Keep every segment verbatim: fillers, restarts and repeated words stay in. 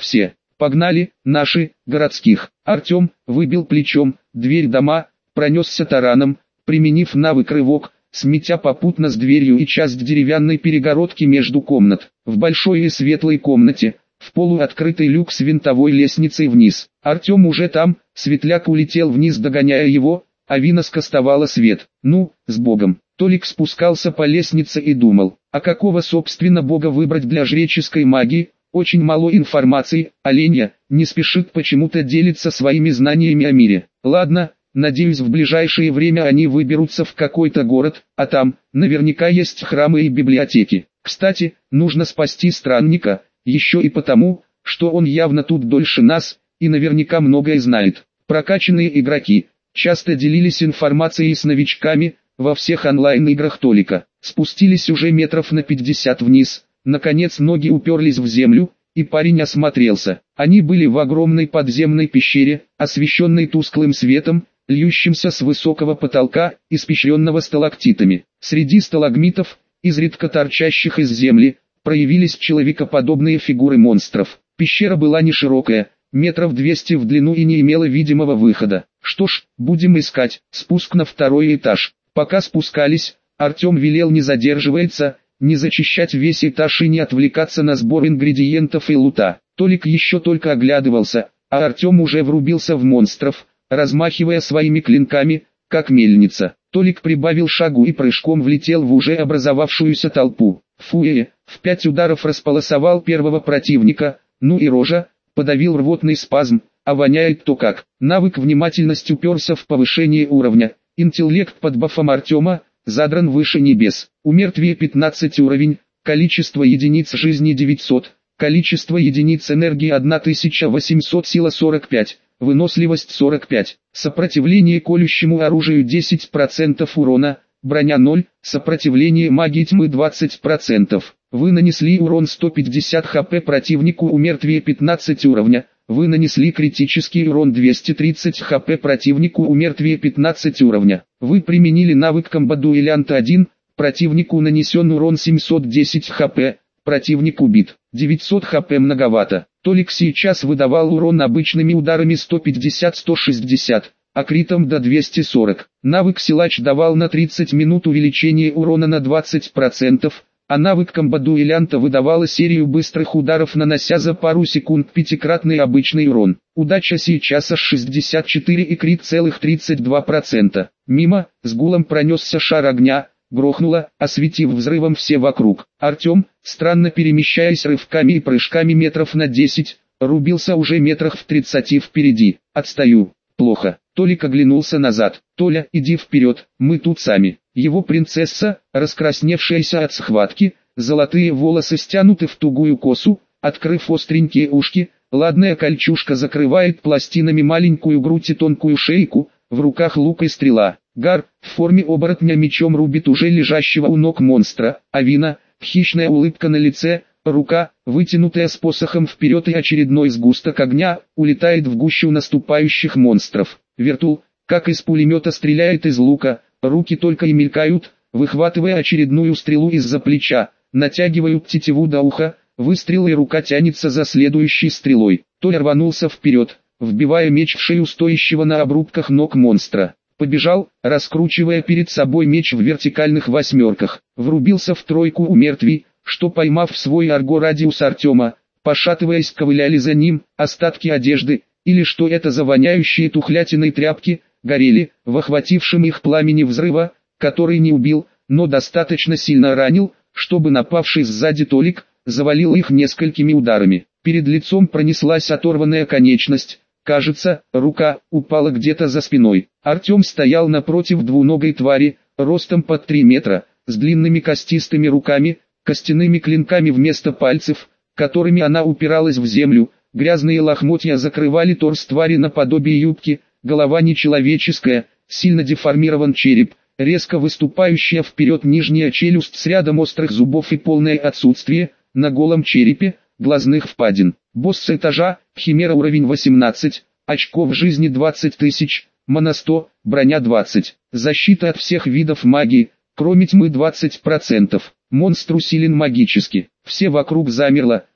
все. Погнали, наши, городских. Артем выбил плечом дверь дома, пронесся тараном, применив навык рывок, сметя попутно с дверью и часть деревянной перегородки между комнат. В большой и светлой комнате, в полуоткрытый люк с винтовой лестницей вниз. Артем уже там, Светляк улетел вниз, догоняя его, а Вина скостовала свет. Ну, с Богом. Толик спускался по лестнице и думал, а какого собственно Бога выбрать для жреческой магии? Очень мало информации, а Леня не спешит почему-то делиться своими знаниями о мире. Ладно, надеюсь, в ближайшее время они выберутся в какой-то город, а там, наверняка есть храмы и библиотеки. Кстати, нужно спасти странника, еще и потому, что он явно тут дольше нас, и наверняка многое знает. Прокачанные игроки часто делились информацией с новичками во всех онлайн-играх Толика. Спустились уже метров на пятьдесят вниз. Наконец ноги уперлись в землю, и парень осмотрелся. Они были в огромной подземной пещере, освещенной тусклым светом, льющимся с высокого потолка, испещренного сталактитами. Среди сталагмитов, изредка торчащих из земли, проявились человекоподобные фигуры монстров. Пещера была не широкая, метров двести в длину, и не имела видимого выхода. Что ж, будем искать. Спуск на второй этаж. Пока спускались, Артем велел не задерживаться, не зачищать весь этаж и не отвлекаться на сбор ингредиентов и лута. Толик еще только оглядывался, а Артем уже врубился в монстров, размахивая своими клинками, как мельница. Толик прибавил шагу и прыжком влетел в уже образовавшуюся толпу. Фуэ, в пять ударов располосовал первого противника, ну и рожа, подавил рвотный спазм, а воняет то как. Навык внимательность уперся в повышение уровня. Интеллект под бафом Артема задран выше небес. Умертвие пятнадцать уровень, количество единиц жизни девятьсот, количество единиц энергии тысяча восемьсот, сила сорок пять, выносливость сорок пять, сопротивление колющему оружию десять процентов урона, броня ноль, сопротивление магии тьмы двадцать процентов. Вы нанесли урон сто пятьдесят хп противнику, умертвие пятнадцать уровня. Вы нанесли критический урон двести тридцать хп противнику, умертвие пятнадцать уровня. Вы применили навык комбо-дуэлянта один, противнику нанесен урон семьсот десять хп, противник убит. девятьсот хп многовато. Толик сейчас выдавал урон обычными ударами сто пятьдесят — сто шестьдесят, а критом до двухсот сорока. Навык силач давал на тридцать минут увеличение урона на двадцать процентов, а навык комбо-дуэлянта выдавала серию быстрых ударов, нанося за пару секунд пятикратный обычный урон. Удача сейчас аж шестьдесят четыре и крит целых тридцать два процента. Мимо, с гулом пронесся шар огня, грохнуло, осветив взрывом все вокруг. Артем, странно перемещаясь рывками и прыжками метров на десять, рубился уже метрах в тридцати впереди. Отстаю. Плохо. Толик оглянулся назад. Толя, иди вперед, мы тут сами. Его принцесса, раскрасневшаяся от схватки, золотые волосы стянуты в тугую косу, открыв остренькие ушки, ладная кольчужка закрывает пластинами маленькую грудь и тонкую шейку, в руках лук и стрела. Гар, в форме оборотня, мечом рубит уже лежащего у ног монстра, а Вина, хищная улыбка на лице, рука, вытянутая с посохом вперед, и очередной сгусток огня, улетает в гущу наступающих монстров. Вертул, как из пулемета, стреляет из лука, руки только и мелькают, выхватывая очередную стрелу из-за плеча, натягивают тетиву до уха, выстрел, и рука тянется за следующей стрелой. Толя рванулся вперед, вбивая меч в шею стоящего на обрубках ног монстра. Побежал, раскручивая перед собой меч в вертикальных восьмерках, врубился в тройку у мертвей, что, поймав в свой арго-радиус Артема, пошатываясь, ковыляли за ним. Остатки одежды, или что это за воняющие тухлятиной тряпки, горели в охватившем их пламени взрыва, который не убил, но достаточно сильно ранил, чтобы напавший сзади Толик завалил их несколькими ударами. Перед лицом пронеслась оторванная конечность. Кажется, рука упала где-то за спиной. Артем стоял напротив двуногой твари, ростом под три метра, с длинными костистыми руками, костяными клинками вместо пальцев, которыми она упиралась в землю. Грязные лохмотья закрывали торс твари наподобие юбки, голова нечеловеческая, сильно деформирован череп, резко выступающая вперед нижняя челюсть с рядом острых зубов и полное отсутствие, на голом черепе, глазных впадин. Босс этажа, химера, уровень восемнадцать, очков жизни двадцать тысяч, мана сто, броня двадцать, защита от всех видов магии, кроме тьмы двадцать процентов. Монстр усилен магически. Все вокруг замерло,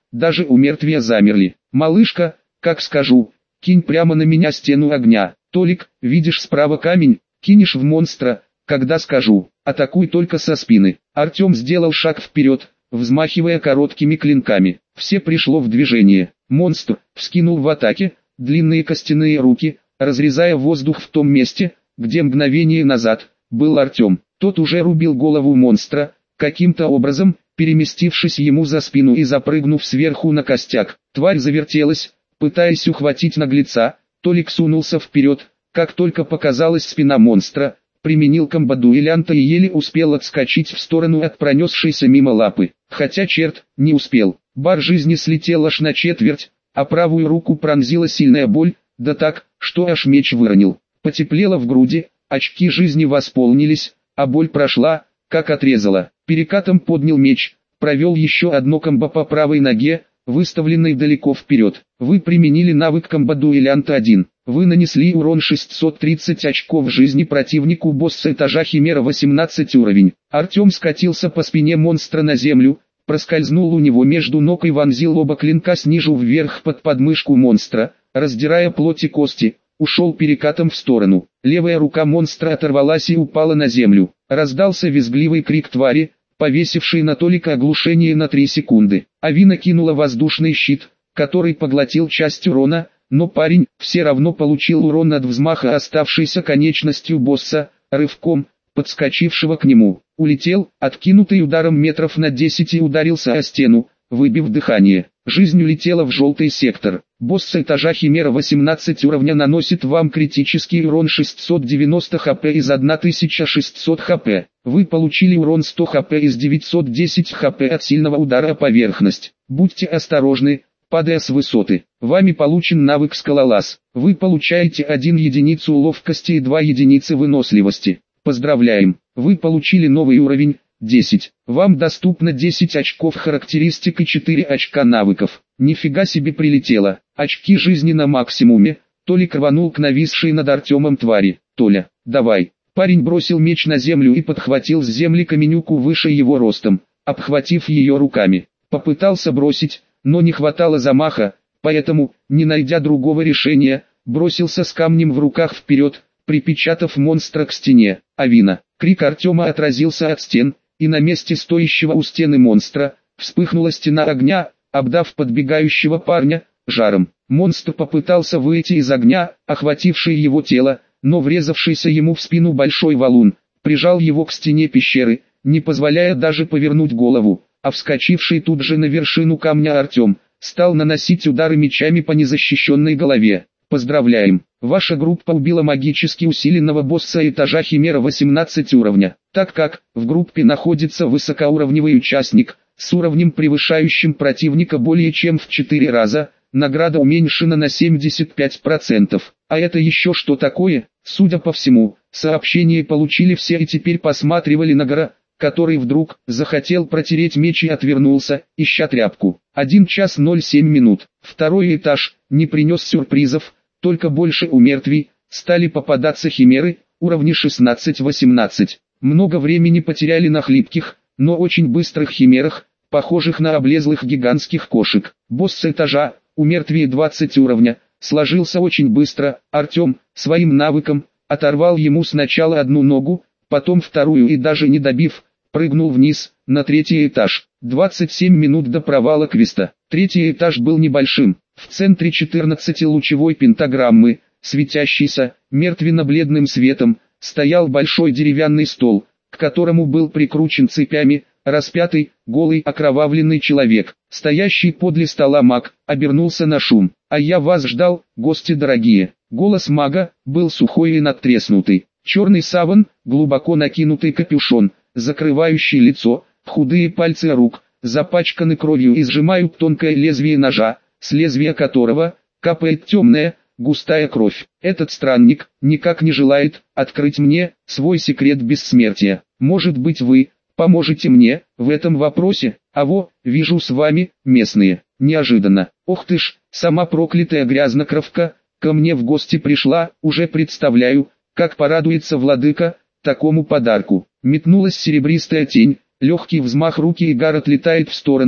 даже у мертвия замерли. «Малышка, как скажу, кинь прямо на меня стену огня. Толик, видишь справа камень, кинешь в монстра, когда скажу, атакуй только со спины». Артем сделал шаг вперед, взмахивая короткими клинками. Все пришло в движение. Монстр вскинул в атаке длинные костяные руки, разрезая воздух в том месте, где мгновение назад был Артем. Тот уже рубил голову монстра, каким-то образом переместившись ему за спину и запрыгнув сверху на костяк. Тварь завертелась, пытаясь ухватить наглеца. Толик сунулся вперед, как только показалась спина монстра, применил комбо-дуэлянта и еле успел отскочить в сторону от пронесшейся мимо лапы. Хотя черт, не успел. Бар жизни слетел аж на четверть, а правую руку пронзила сильная боль, да так, что аж меч выронил. Потеплело в груди, очки жизни восполнились, а боль прошла, как отрезала. Перекатом поднял меч, провел еще одно комбо по правой ноге, выставленной далеко вперед. Вы применили навык комбо-дуэлянта один. Вы нанесли урон шестьсот тридцать очков жизни противнику босса этажа Химера восемнадцать уровень. Артем скатился по спине монстра на землю, проскользнул у него между ног и вонзил оба клинка снизу вверх под подмышку монстра, раздирая плоть и кости, ушел перекатом в сторону. Левая рука монстра оторвалась и упала на землю. Раздался визгливый крик твари, повесивший на Толика оглушение на три секунды. Авина кинула воздушный щит, который поглотил часть урона, но парень все равно получил урон от взмаха оставшейся конечностью босса, рывком, подскочившего к нему. Улетел, откинутый ударом метров на десять и ударился о стену, выбив дыхание. Жизнь улетела в желтый сектор. Босс этажа Химера восемнадцать уровня наносит вам критический урон шестьсот девяносто хп из тысяча шестьсот хп. Вы получили урон сто хп из девятьсот десять хп от сильного удара о поверхность. Будьте осторожны, падая с высоты. Вами получен навык скалолаз. Вы получаете одну единицу ловкости и две единицы выносливости. Поздравляем! Вы получили новый уровень десять. Вам доступно десять очков характеристик и четыре очка навыков. Нифига себе прилетело. Очки жизни на максимуме. Толик рванул к нависшей над Артемом твари. «Толя, давай!» Парень бросил меч на землю и подхватил с земли каменюку выше его ростом, обхватив ее руками. Попытался бросить, но не хватало замаха, поэтому, не найдя другого решения, бросился с камнем в руках вперед, припечатав монстра к стене. Авина. Крик Артема отразился от стен, и на месте стоящего у стены монстра вспыхнула стена огня, обдав подбегающего парня жаром. Монстр попытался выйти из огня, охвативший его тело, но врезавшийся ему в спину большой валун прижал его к стене пещеры, не позволяя даже повернуть голову, а вскочивший тут же на вершину камня Артем стал наносить удары мечами по незащищенной голове. Поздравляем! Ваша группа убила магически усиленного босса этажа Химера восемнадцать уровня. Так как в группе находится высокоуровневый участник с уровнем превышающим противника более чем в четыре раза, награда уменьшена на семьдесят пять процентов. А это еще что такое? Судя по всему, сообщение получили все и теперь посматривали на Гора, который вдруг захотел протереть меч и отвернулся, ища тряпку. один час ноль семь минут. Второй этаж не принес сюрпризов, только больше у мертвей стали попадаться химеры, уровни шестнадцать восемнадцать. Много времени потеряли на хлипких, но очень быстрых химерах, похожих на облезлых гигантских кошек. Босс этажа, у мертвей двадцать уровня, сложился очень быстро. Артем, своим навыком, оторвал ему сначала одну ногу, потом вторую и даже не добив, прыгнул вниз, на третий этаж. двадцать семь минут до провала квеста. Третий этаж был небольшим. В центре четырнадцатилучевой пентаграммы, светящейся, мертвенно-бледным светом, стоял большой деревянный стол, к которому был прикручен цепями, распятый, голый окровавленный человек. Стоящий подле стола маг, обернулся на шум. «А я вас ждал, гости дорогие». Голос мага был сухой и надтреснутый. Черный саван, глубоко накинутый капюшон, закрывающий лицо, худые пальцы рук, запачканы кровью и сжимают тонкое лезвие ножа, с лезвия которого капает темная, густая кровь. Этот странник никак не желает открыть мне свой секрет бессмертия. Может быть, вы поможете мне в этом вопросе? А во, вижу, с вами местные. Неожиданно. Ох ты ж, сама проклятая грязнокровка ко мне в гости пришла. Уже представляю, как порадуется владыка такому подарку. Метнулась серебристая тень, легкий взмах руки, и Гар отлетает в сторону,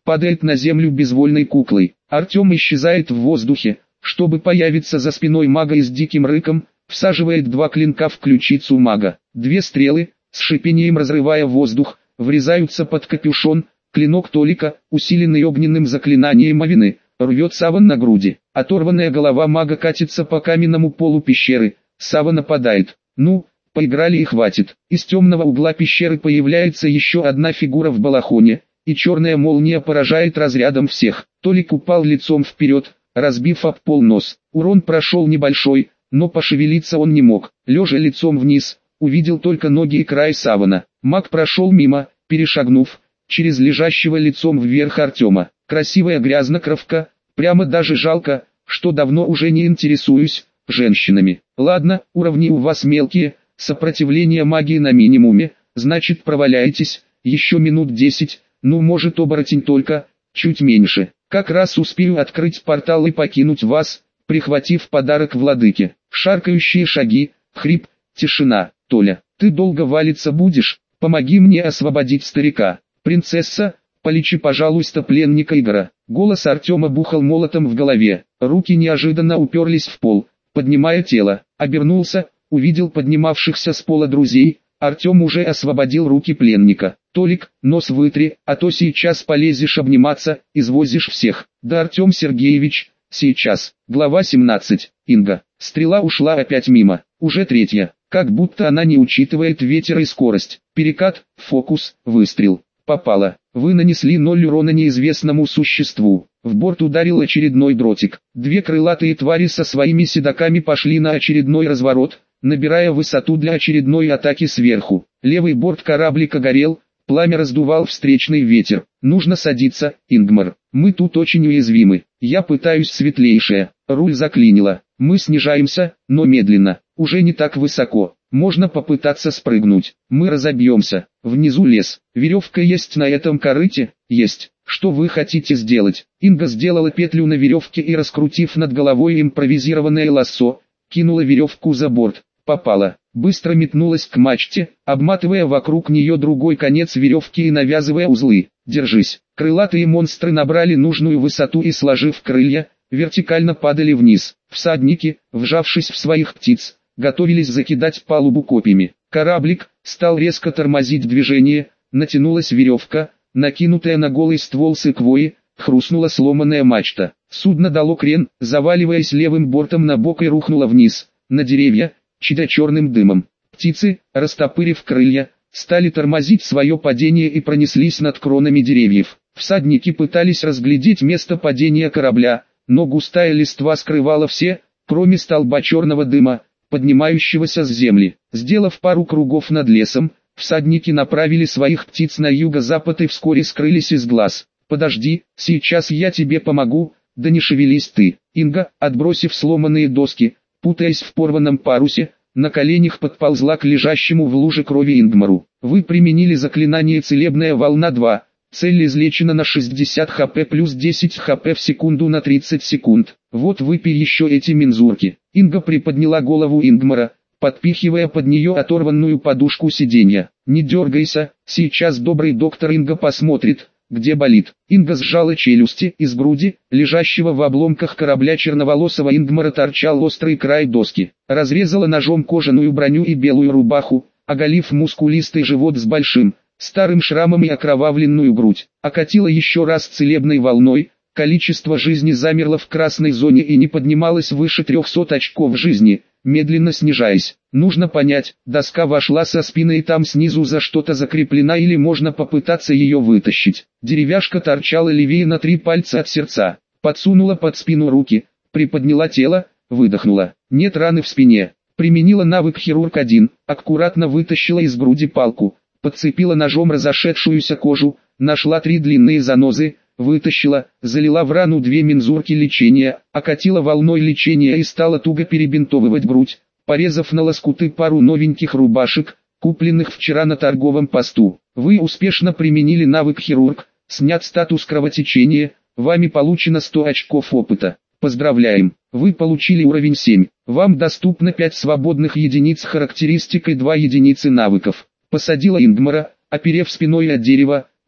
падает на землю безвольной куклой. Артем исчезает в воздухе, чтобы появиться за спиной мага и с диким рыком, всаживает два клинка в ключицу мага. Две стрелы, с шипением разрывая воздух, врезаются под капюшон. Клинок Толика, усиленный огненным заклинанием Авины, рвет саван на груди. Оторванная голова мага катится по каменному полу пещеры. Сава нападает. Ну, поиграли и хватит. Из темного угла пещеры появляется еще одна фигура в балахоне, и черная молния поражает разрядом всех. Толик упал лицом вперед, разбив об пол нос. Урон прошел небольшой, но пошевелиться он не мог. Лежа лицом вниз, увидел только ноги и край савана. Маг прошел мимо, перешагнув через лежащего лицом вверх Артема. Красивая грязнокровка, прямо даже жалко, что давно уже не интересуюсь женщинами. Ладно, уровни у вас мелкие, сопротивление магии на минимуме, значит проваляетесь, еще минут десять, ну может оборотень только, чуть меньше. Как раз успею открыть портал и покинуть вас, прихватив подарок владыке. Шаркающие шаги, хрип, тишина. Толя, ты долго валиться будешь? Помоги мне освободить старика. Принцесса, полечи, пожалуйста, пленника Игора. Голос Артема бухал молотом в голове. Руки неожиданно уперлись в пол, поднимая тело. Обернулся, увидел поднимавшихся с пола друзей. Артем уже освободил руки пленника. Толик, нос вытри, а то сейчас полезешь обниматься, извозишь всех. Да, Артем Сергеевич, сейчас. Глава семнадцать. Инга. Стрела ушла опять мимо. Уже третья. Как будто она не учитывает ветер и скорость. Перекат, фокус, выстрел. Попало. Вы нанесли ноль урона неизвестному существу. В борт ударил очередной дротик. Две крылатые твари со своими седаками пошли на очередной разворот, набирая высоту для очередной атаки сверху. Левый борт кораблика горел, пламя раздувал встречный ветер. Нужно садиться, Ингмар. Мы тут очень уязвимы. Я пытаюсь, светлейшая. Руль заклинило. Мы снижаемся, но медленно. Уже не так высоко. Можно попытаться спрыгнуть. Мы разобьемся. Внизу лес. Веревка есть на этом корыте? Есть. Что вы хотите сделать? Инга сделала петлю на веревке и, раскрутив над головой импровизированное лассо, кинула веревку за борт. Попала. Быстро метнулась к мачте, обматывая вокруг нее другой конец веревки и навязывая узлы. Держись. Крылатые монстры набрали нужную высоту и, сложив крылья, вертикально падали вниз. Всадники, вжавшись в своих птиц, готовились закидать палубу копьями. Кораблик стал резко тормозить движение, натянулась веревка, накинутая на голый ствол сыквои, хрустнула сломанная мачта. Судно дало крен, заваливаясь левым бортом на бок и рухнуло вниз, на деревья, чадя черным дымом. Птицы, растопырив крылья, стали тормозить свое падение и пронеслись над кронами деревьев. Всадники пытались разглядеть место падения корабля, но густая листва скрывала все, кроме столба черного дыма, поднимающегося с земли. Сделав пару кругов над лесом, всадники направили своих птиц на юго-запад и вскоре скрылись из глаз. «Подожди, сейчас я тебе помогу, да не шевелись ты». Инга, отбросив сломанные доски, путаясь в порванном парусе, на коленях подползла к лежащему в луже крови Ингмару. «Вы применили заклинание «Целебная волна два». Цель излечена на шестьдесят хп плюс десять хп в секунду на тридцать секунд. Вот выпей еще эти мензурки». Инга приподняла голову Ингмара, подпихивая под нее оторванную подушку сиденья. «Не дергайся, сейчас добрый доктор Инга посмотрит, где болит». Инга сжала челюсти. Из груди, лежащего в обломках корабля черноволосого Ингмара, торчал острый край доски. Разрезала ножом кожаную броню и белую рубаху, оголив мускулистый живот с большим, старым шрамом и окровавленную грудь. Окатила еще раз целебной волной. Количество жизни замерло в красной зоне и не поднималось выше трехсот очков жизни, медленно снижаясь. Нужно понять, доска вошла со спины и там снизу за что-то закреплена или можно попытаться ее вытащить. Деревяшка торчала левее на три пальца от сердца. Подсунула под спину руки, приподняла тело, выдохнула. Нет раны в спине. Применила навык хирург один, аккуратно вытащила из груди палку, подцепила ножом разошедшуюся кожу, нашла три длинные занозы, вытащила, залила в рану две мензурки лечения, окатила волной лечения и стала туго перебинтовывать грудь, порезав на лоскуты пару новеньких рубашек, купленных вчера на торговом посту. Вы успешно применили навык хирург, снят статус кровотечения, вами получено сто очков опыта. Поздравляем, вы получили уровень семь, вам доступно пять свободных единиц характеристик и две единицы навыков. Посадила Ингмара, оперев спиной от дерева,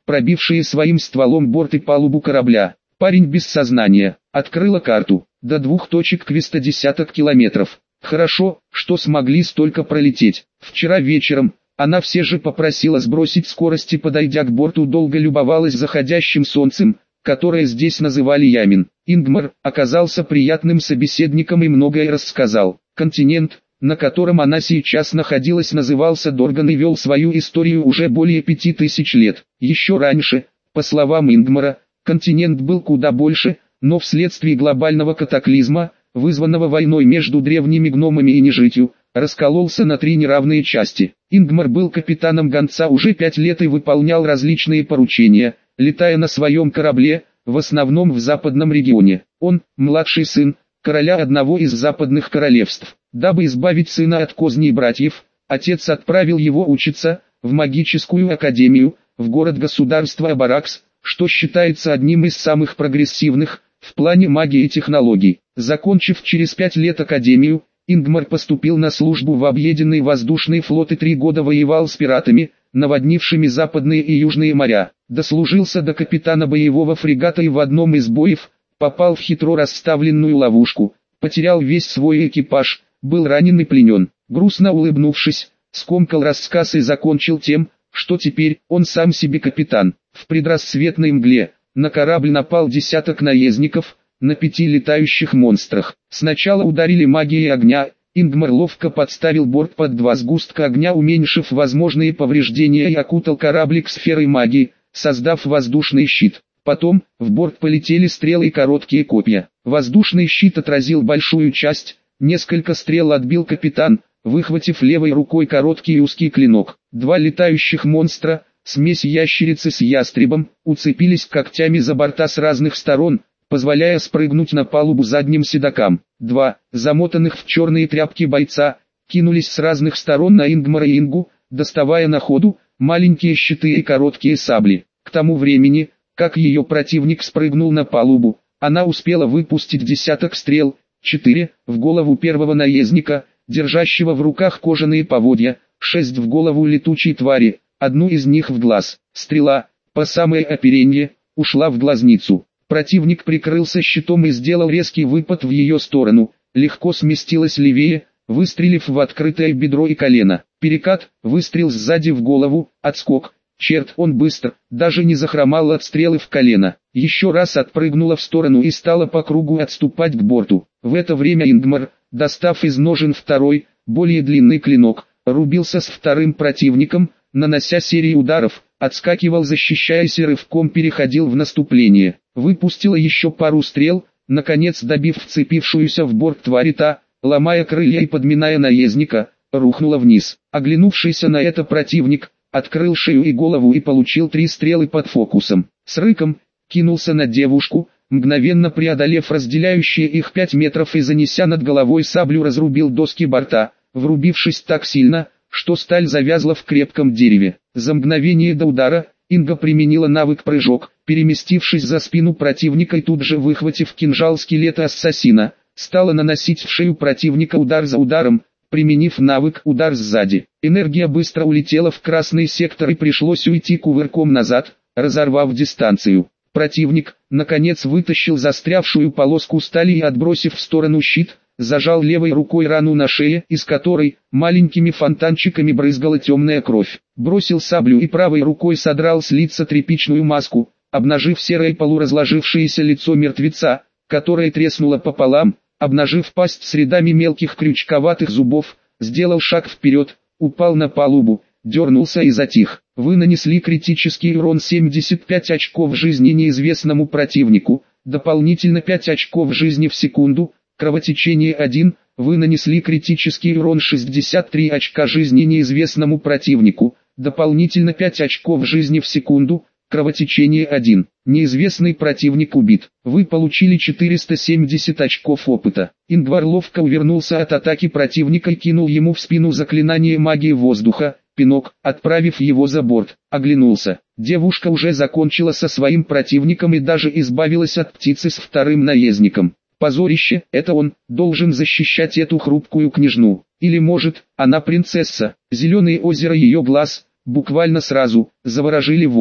пробившие своим стволом борт и палубу корабля. Парень без сознания. Открыла карту. До двух точек квеста десяток километров. Хорошо, что смогли столько пролететь. Вчера вечером она все же попросила сбросить скорость и, подойдя к борту, долго любовалась заходящим солнцем, которое здесь называли Ямин. Ингмар оказался приятным собеседником и многое рассказал. Континент, на котором она сейчас находилась, назывался Дорган и вел свою историю уже более пяти тысяч лет. Еще раньше, по словам Ингмара, континент был куда больше, но вследствие глобального катаклизма, вызванного войной между древними гномами и нежитью, раскололся на три неравные части. Ингмар был капитаном гонца уже пять лет и выполнял различные поручения, летая на своем корабле, в основном в западном регионе. Он, младший сын, короля одного из западных королевств. Дабы избавить сына от козней братьев, отец отправил его учиться в магическую академию, в город-государство Абаракс, что считается одним из самых прогрессивных в плане магии и технологий. Закончив через пять лет академию, Ингмар поступил на службу в объединенный воздушный флот и три года воевал с пиратами, наводнившими западные и южные моря. Дослужился до капитана боевого фрегата и в одном из боев попал в хитро расставленную ловушку, потерял весь свой экипаж, был ранен и пленен. Грустно улыбнувшись, скомкал рассказ и закончил тем, что теперь он сам себе капитан. В предрассветной мгле на корабль напал десяток наездников на пяти летающих монстрах. Сначала ударили магией огня, Ингмар ловко подставил борт под два сгустка огня, уменьшив возможные повреждения, и окутал кораблик сферой магии, создав воздушный щит. Потом в борт полетели стрелы и короткие копья. Воздушный щит отразил большую часть, несколько стрел отбил капитан, выхватив левой рукой короткий и узкий клинок. Два летающих монстра, смесь ящерицы с ястребом, уцепились когтями за борта с разных сторон, позволяя спрыгнуть на палубу задним седокам. Два, замотанных в черные тряпки бойца, кинулись с разных сторон на Ингмара и Ингу, доставая на ходу маленькие щиты и короткие сабли. К тому времени, как ее противник спрыгнул на палубу, она успела выпустить десяток стрел, четыре в голову первого наездника, держащего в руках кожаные поводья, шесть в голову летучей твари, одну из них в глаз. Стрела, по самое оперенье, ушла в глазницу. Противник прикрылся щитом и сделал резкий выпад в ее сторону, легко сместилась левее, выстрелив в открытое бедро и колено. Перекат, выстрел сзади в голову, отскок. Черт, он быстро, даже не захромал от стрелы в колено. Еще раз отпрыгнула в сторону и стала по кругу отступать к борту. В это время Ингмар, достав из ножен второй, более длинный клинок, рубился с вторым противником, нанося серию ударов, отскакивал, защищаясь, и рывком переходил в наступление. Выпустила еще пару стрел, наконец добив вцепившуюся в борт тварь, та, ломая крылья и подминая наездника, рухнула вниз. Оглянувшийся на это противник, открыл шею и голову и получил три стрелы под фокусом. С рыком кинулся на девушку, мгновенно преодолев разделяющие их пять метров и, занеся над головой саблю, разрубил доски борта, врубившись так сильно, что сталь завязла в крепком дереве. За мгновение до удара Инга применила навык прыжок, переместившись за спину противника и тут же, выхватив кинжал скелета ассасина, стала наносить в шею противника удар за ударом, применив навык удар сзади. Энергия быстро улетела в красный сектор и пришлось уйти кувырком назад, разорвав дистанцию. Противник, наконец, вытащил застрявшую полоску стали и, отбросив в сторону щит, зажал левой рукой рану на шее, из которой маленькими фонтанчиками брызгала темная кровь. Бросил саблю и правой рукой содрал с лица тряпичную маску, обнажив серое полуразложившееся лицо мертвеца, которое треснуло пополам, обнажив пасть с рядами мелких крючковатых зубов, сделал шаг вперед, упал на палубу, дернулся и затих. Вы нанесли критический урон семьдесят пять очков жизни неизвестному противнику, дополнительно пять очков жизни в секунду, кровотечение один, вы нанесли критический урон шестьдесят три очка жизни неизвестному противнику, дополнительно пять очков жизни в секунду, кровотечение один. Неизвестный противник убит. Вы получили четыреста семьдесят очков опыта. Ингвар ловко увернулся от атаки противника и кинул ему в спину заклинание магии воздуха, пинок, отправив его за борт. Оглянулся. Девушка уже закончила со своим противником и даже избавилась от птицы с вторым наездником. Позорище, это он, должен защищать эту хрупкую княжну. Или может, она принцесса. Зеленые озера ее глаз, буквально сразу, заворожили воина.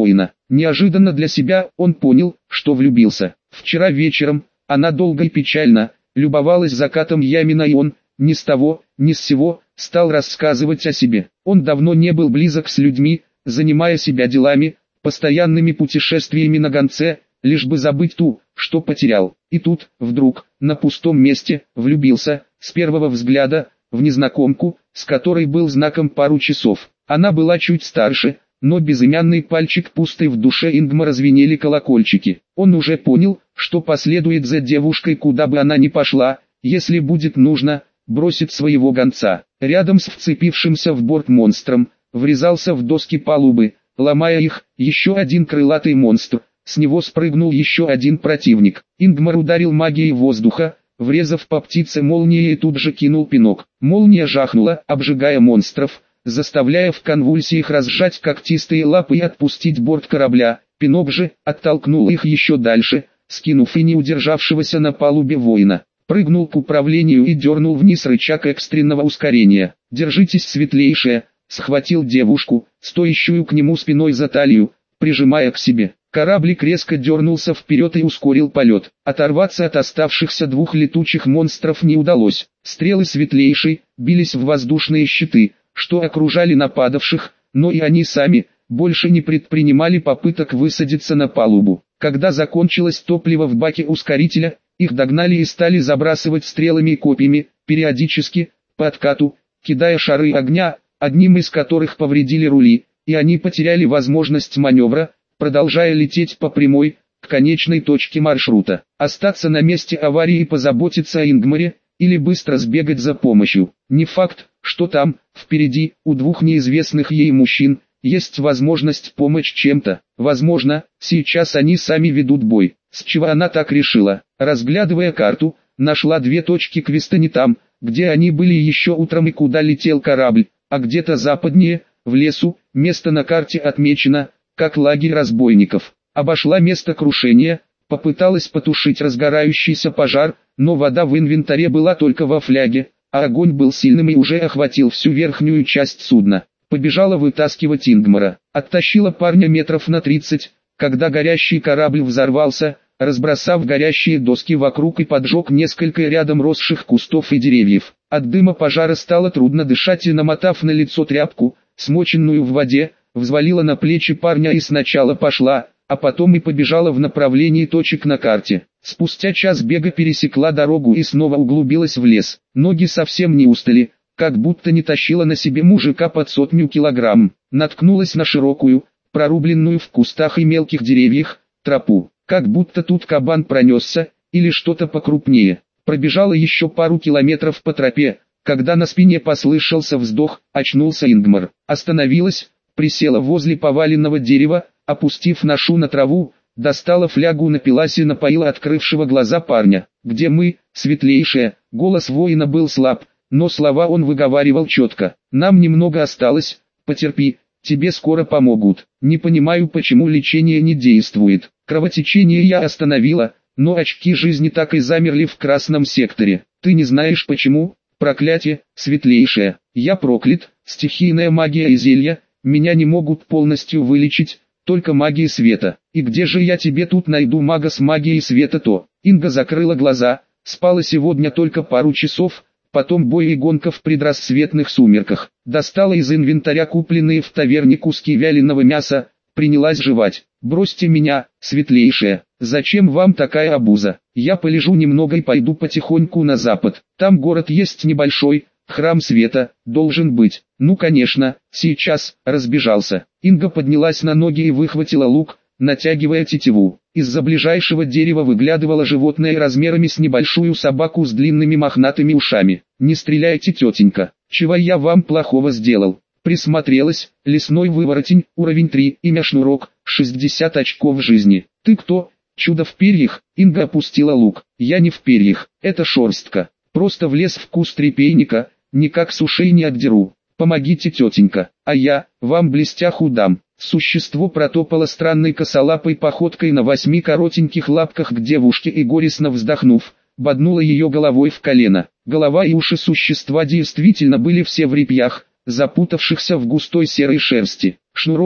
Неожиданно для себя он понял, что влюбился. Вчера вечером она долго и печально любовалась закатом Ямина, и он, ни с того, ни с сего, стал рассказывать о себе. Он давно не был близок с людьми, занимая себя делами, постоянными путешествиями на гонце, лишь бы забыть ту, что потерял. И тут, вдруг, на пустом месте, влюбился, с первого взгляда, в незнакомку, с которой был знаком пару часов. Она была чуть старше, но безымянный пальчик пустый, в душе Ингмара звенели колокольчики. Он уже понял, что последует за девушкой, куда бы она ни пошла, если будет нужно, бросит своего гонца. Рядом с вцепившимся в борт монстром, врезался в доски палубы, ломая их, еще один крылатый монстр. С него спрыгнул еще один противник. Ингмар ударил магией воздуха, врезав по птице молнией, и тут же кинул пинок. Молния жахнула, обжигая монстров, заставляя в конвульсиях разжать когтистые лапы и отпустить борт корабля. Пинок же оттолкнул их еще дальше, скинув и не удержавшегося на палубе воина. Прыгнул к управлению и дернул вниз рычаг экстренного ускорения. «Держитесь, светлейшая!» Схватил девушку, стоящую к нему спиной за талию, прижимая к себе. Кораблик резко дернулся вперед и ускорил полет. Оторваться от оставшихся двух летучих монстров не удалось. Стрелы светлейшей бились в воздушные щиты, что окружали нападавших, но и они сами больше не предпринимали попыток высадиться на палубу. Когда закончилось топливо в баке ускорителя, их догнали и стали забрасывать стрелами и копьями, периодически, по откату, кидая шары огня, одним из которых повредили рули, и они потеряли возможность маневра, продолжая лететь по прямой, к конечной точке маршрута. Остаться на месте аварии и позаботиться о Ингмаре, или быстро сбегать за помощью. Не факт, что там, впереди, у двух неизвестных ей мужчин, есть возможность помочь чем-то. Возможно, сейчас они сами ведут бой. С чего она так решила? Разглядывая карту, нашла две точки квеста не там, где они были еще утром и куда летел корабль, а где-то западнее, в лесу. Место на карте отмечено как лагерь разбойников. Обошла место крушения, попыталась потушить разгорающийся пожар, но вода в инвентаре была только во фляге, а огонь был сильным и уже охватил всю верхнюю часть судна. Побежала вытаскивать Ингмара, оттащила парня метров на тридцать, когда горящий корабль взорвался, разбросав горящие доски вокруг и поджег несколько рядом росших кустов и деревьев. От дыма пожара стало трудно дышать, и, намотав на лицо тряпку, смоченную в воде, взвалила на плечи парня и сначала пошла, а потом и побежала в направлении точек на карте. Спустя час бега пересекла дорогу и снова углубилась в лес. Ноги совсем не устали, как будто не тащила на себе мужика под сотню килограмм. Наткнулась на широкую, прорубленную в кустах и мелких деревьях, тропу. Как будто тут кабан пронесся, или что-то покрупнее. Пробежала еще пару километров по тропе, когда на спине послышался вздох, очнулся Ингмар. Остановилась, присела возле поваленного дерева, опустив ношу на траву, достала флягу, напилась и напоила открывшего глаза парня. «Где мы, светлейшая?» Голос воина был слаб, но слова он выговаривал четко. «Нам немного осталось, потерпи, тебе скоро помогут. Не понимаю, почему лечение не действует. Кровотечение я остановила, но очки жизни так и замерли в красном секторе. Ты не знаешь почему? Проклятие, светлейшая. Я проклят, стихийная магия и зелья меня не могут полностью вылечить, только магия света. И где же я тебе тут найду мага с магией света-то?» Инга закрыла глаза, спала сегодня только пару часов, потом бой и гонка в предрассветных сумерках. Достала из инвентаря купленные в таверне куски вяленого мяса, принялась жевать. «Бросьте меня, светлейшая, зачем вам такая обуза? Я полежу немного и пойду потихоньку на запад. Там город есть небольшой, храм света, должен быть». «Ну конечно, сейчас», разбежался. Инга поднялась на ноги и выхватила лук, натягивая тетиву. Из-за ближайшего дерева выглядывало животное размерами с небольшую собаку с длинными мохнатыми ушами. «Не стреляйте, тетенька, чего я вам плохого сделал?» Присмотрелась, лесной выворотень, уровень три, имя Шнурок, шестьдесят очков жизни. «Ты кто? Чудо в перьях?» Инга опустила лук. «Я не в перьях, это шерстка. Просто влез в куст репейника, никак с ушей не отдеру. Помогите, тетенька, а я, вам блестяху дам». Существо протопало странной косолапой походкой на восьми коротеньких лапках к девушке и, горестно вздохнув, боднуло ее головой в колено. Голова и уши существа действительно были все в репьях, запутавшихся в густой серой шерсти. Шнурок,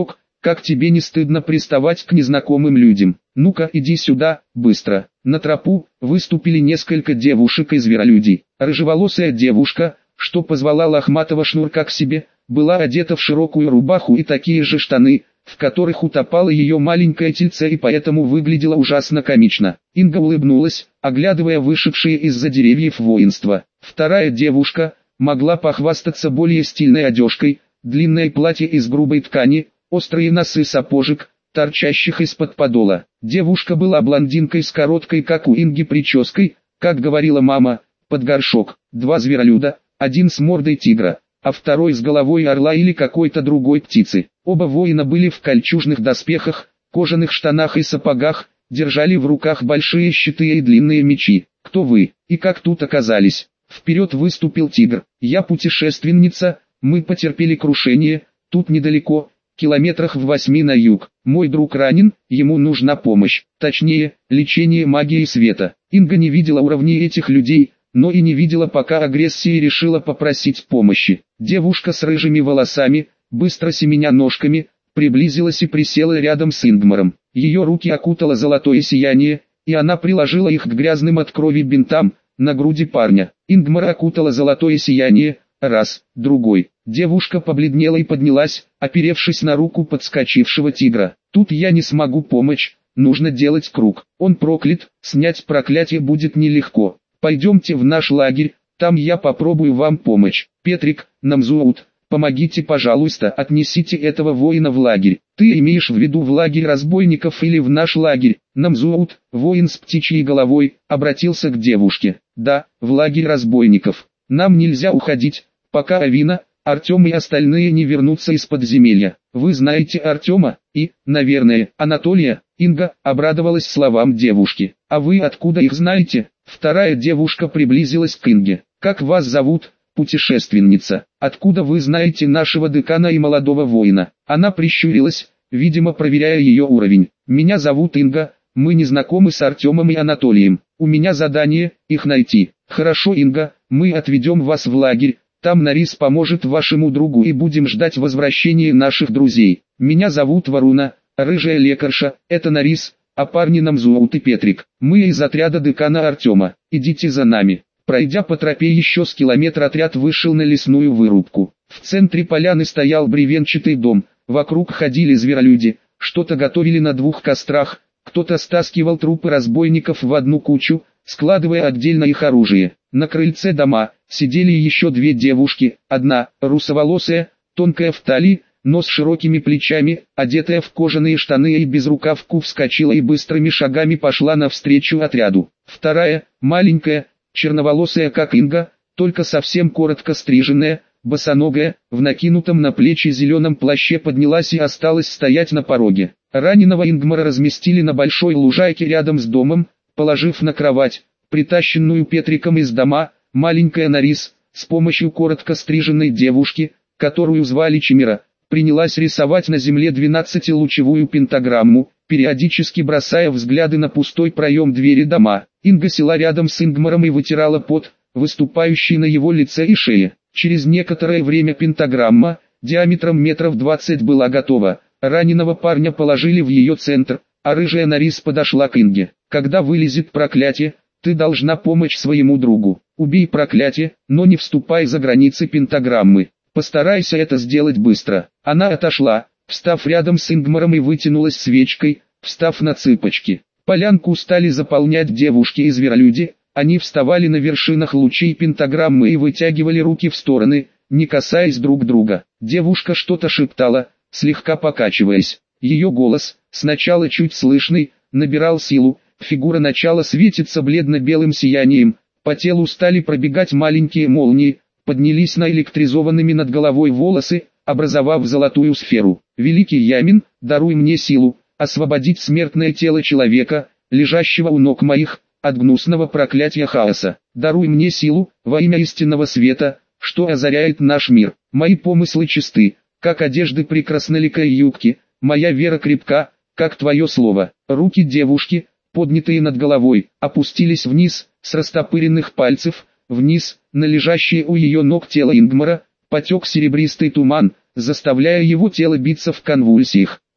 как тебе не стыдно приставать к незнакомым людям? Ну-ка иди сюда, быстро. На тропу выступили несколько девушек и зверолюдей. Рыжеволосая девушка, что позвала лохматого Шнурка к себе, была одета в широкую рубаху и такие же штаны, в которых утопало ее маленькое тельце, и поэтому выглядела ужасно комично. Инга улыбнулась, оглядывая вышедшие из-за деревьев воинство. Вторая девушка могла похвастаться более стильной одежкой, длинное платье из грубой ткани, острые носы сапожек, торчащих из-под подола. Девушка была блондинкой с короткой, как у Инги, прической, как говорила мама, под горшок. Два зверолюда, один с мордой тигра, а второй с головой орла или какой-то другой птицы. Оба воина были в кольчужных доспехах, кожаных штанах и сапогах, держали в руках большие щиты и длинные мечи. «Кто вы, и как тут оказались?» Вперед выступил тигр. «Я путешественница, мы потерпели крушение, тут недалеко, километрах в восьми на юг. Мой друг ранен, ему нужна помощь, точнее, лечение магией света». Инга не видела уровней этих людей, но и не видела пока агрессии, и решила попросить помощи. Девушка с рыжими волосами, быстро семеня ножками, приблизилась и присела рядом с Ингмаром. Ее руки окутало золотое сияние, и она приложила их к грязным от крови бинтам на груди парня. Ингмара окутало золотое сияние, раз, другой. Девушка побледнела и поднялась, оперевшись на руку подскочившего тигра. «Тут я не смогу помочь, нужно делать круг. Он проклят, снять проклятие будет нелегко. Пойдемте в наш лагерь, там я попробую вам помочь. Петрик, Намзуут, помогите, пожалуйста, отнесите этого воина в лагерь». «Ты имеешь в виду в лагерь разбойников или в наш лагерь?» Намзуут, воин с птичьей головой, обратился к девушке. «Да, в лагерь разбойников. Нам нельзя уходить, пока Авина, Артем и остальные не вернутся из подземелья. Вы знаете Артема и, наверное, Анатолия?» Инга обрадовалась словам девушки. «А вы откуда их знаете?» Вторая девушка приблизилась к Инге. «Как вас зовут, путешественница? Откуда вы знаете нашего декана и молодого воина?» Она прищурилась, видимо проверяя ее уровень. «Меня зовут Инга, мы не знакомы с Артемом и Анатолием. У меня задание, их найти». «Хорошо, Инга, мы отведем вас в лагерь, там Нарис поможет вашему другу и будем ждать возвращения наших друзей. Меня зовут Варуна, рыжая лекарша, это Нарис, а парни Намзуут и Петрик. Мы из отряда декана Артема, идите за нами». Пройдя по тропе еще с километр, отряд вышел на лесную вырубку. В центре поляны стоял бревенчатый дом, вокруг ходили зверолюди, что-то готовили на двух кострах, кто-то стаскивал трупы разбойников в одну кучу, складывая отдельно их оружие. На крыльце дома сидели еще две девушки, одна, русоволосая, тонкая в талии, но с широкими плечами, одетая в кожаные штаны и безрукавку, вскочила и быстрыми шагами пошла навстречу отряду. Вторая, маленькая, черноволосая как Инга, только совсем коротко стриженная, босоногая, в накинутом на плечи зеленом плаще поднялась и осталась стоять на пороге. Раненого Ингмара разместили на большой лужайке рядом с домом, положив на кровать, притащенную Петриком из дома, маленькая Нарис, с помощью коротко стриженной девушки, которую звали Чимера, принялась рисовать на земле двенадцатилучевую пентаграмму, периодически бросая взгляды на пустой проем двери дома. Инга села рядом с Ингмаром и вытирала пот, выступающий на его лице и шее. Через некоторое время пентаграмма, диаметром метров двадцать, была готова. Раненого парня положили в ее центр, а рыжая Нарис подошла к Инге. «Когда вылезет проклятие, ты должна помочь своему другу. Убей проклятие, но не вступай за границы пентаграммы. Постарайся это сделать быстро». Она отошла, встав рядом с Ингмаром, и вытянулась свечкой, встав на цыпочки. Полянку стали заполнять девушки и зверолюди, они вставали на вершинах лучей пентаграммы и вытягивали руки в стороны, не касаясь друг друга. Девушка что-то шептала, слегка покачиваясь. Ее голос, сначала чуть слышный, набирал силу, фигура начала светиться бледно-белым сиянием, по телу стали пробегать маленькие молнии, поднялись наэлектризованными над головой волосы, образовав золотую сферу. «Великий Ямин, даруй мне силу, освободить смертное тело человека, лежащего у ног моих, от гнусного проклятия хаоса. Даруй мне силу, во имя истинного света, что озаряет наш мир. Мои помыслы чисты, как одежды прекрасноликой юбки, моя вера крепка, как твое слово». Руки девушки, поднятые над головой, опустились вниз, с растопыренных пальцев, вниз, на лежащее у ее ног тело Ингмара, потек серебристый туман, заставляя его тело биться в конвульсиях.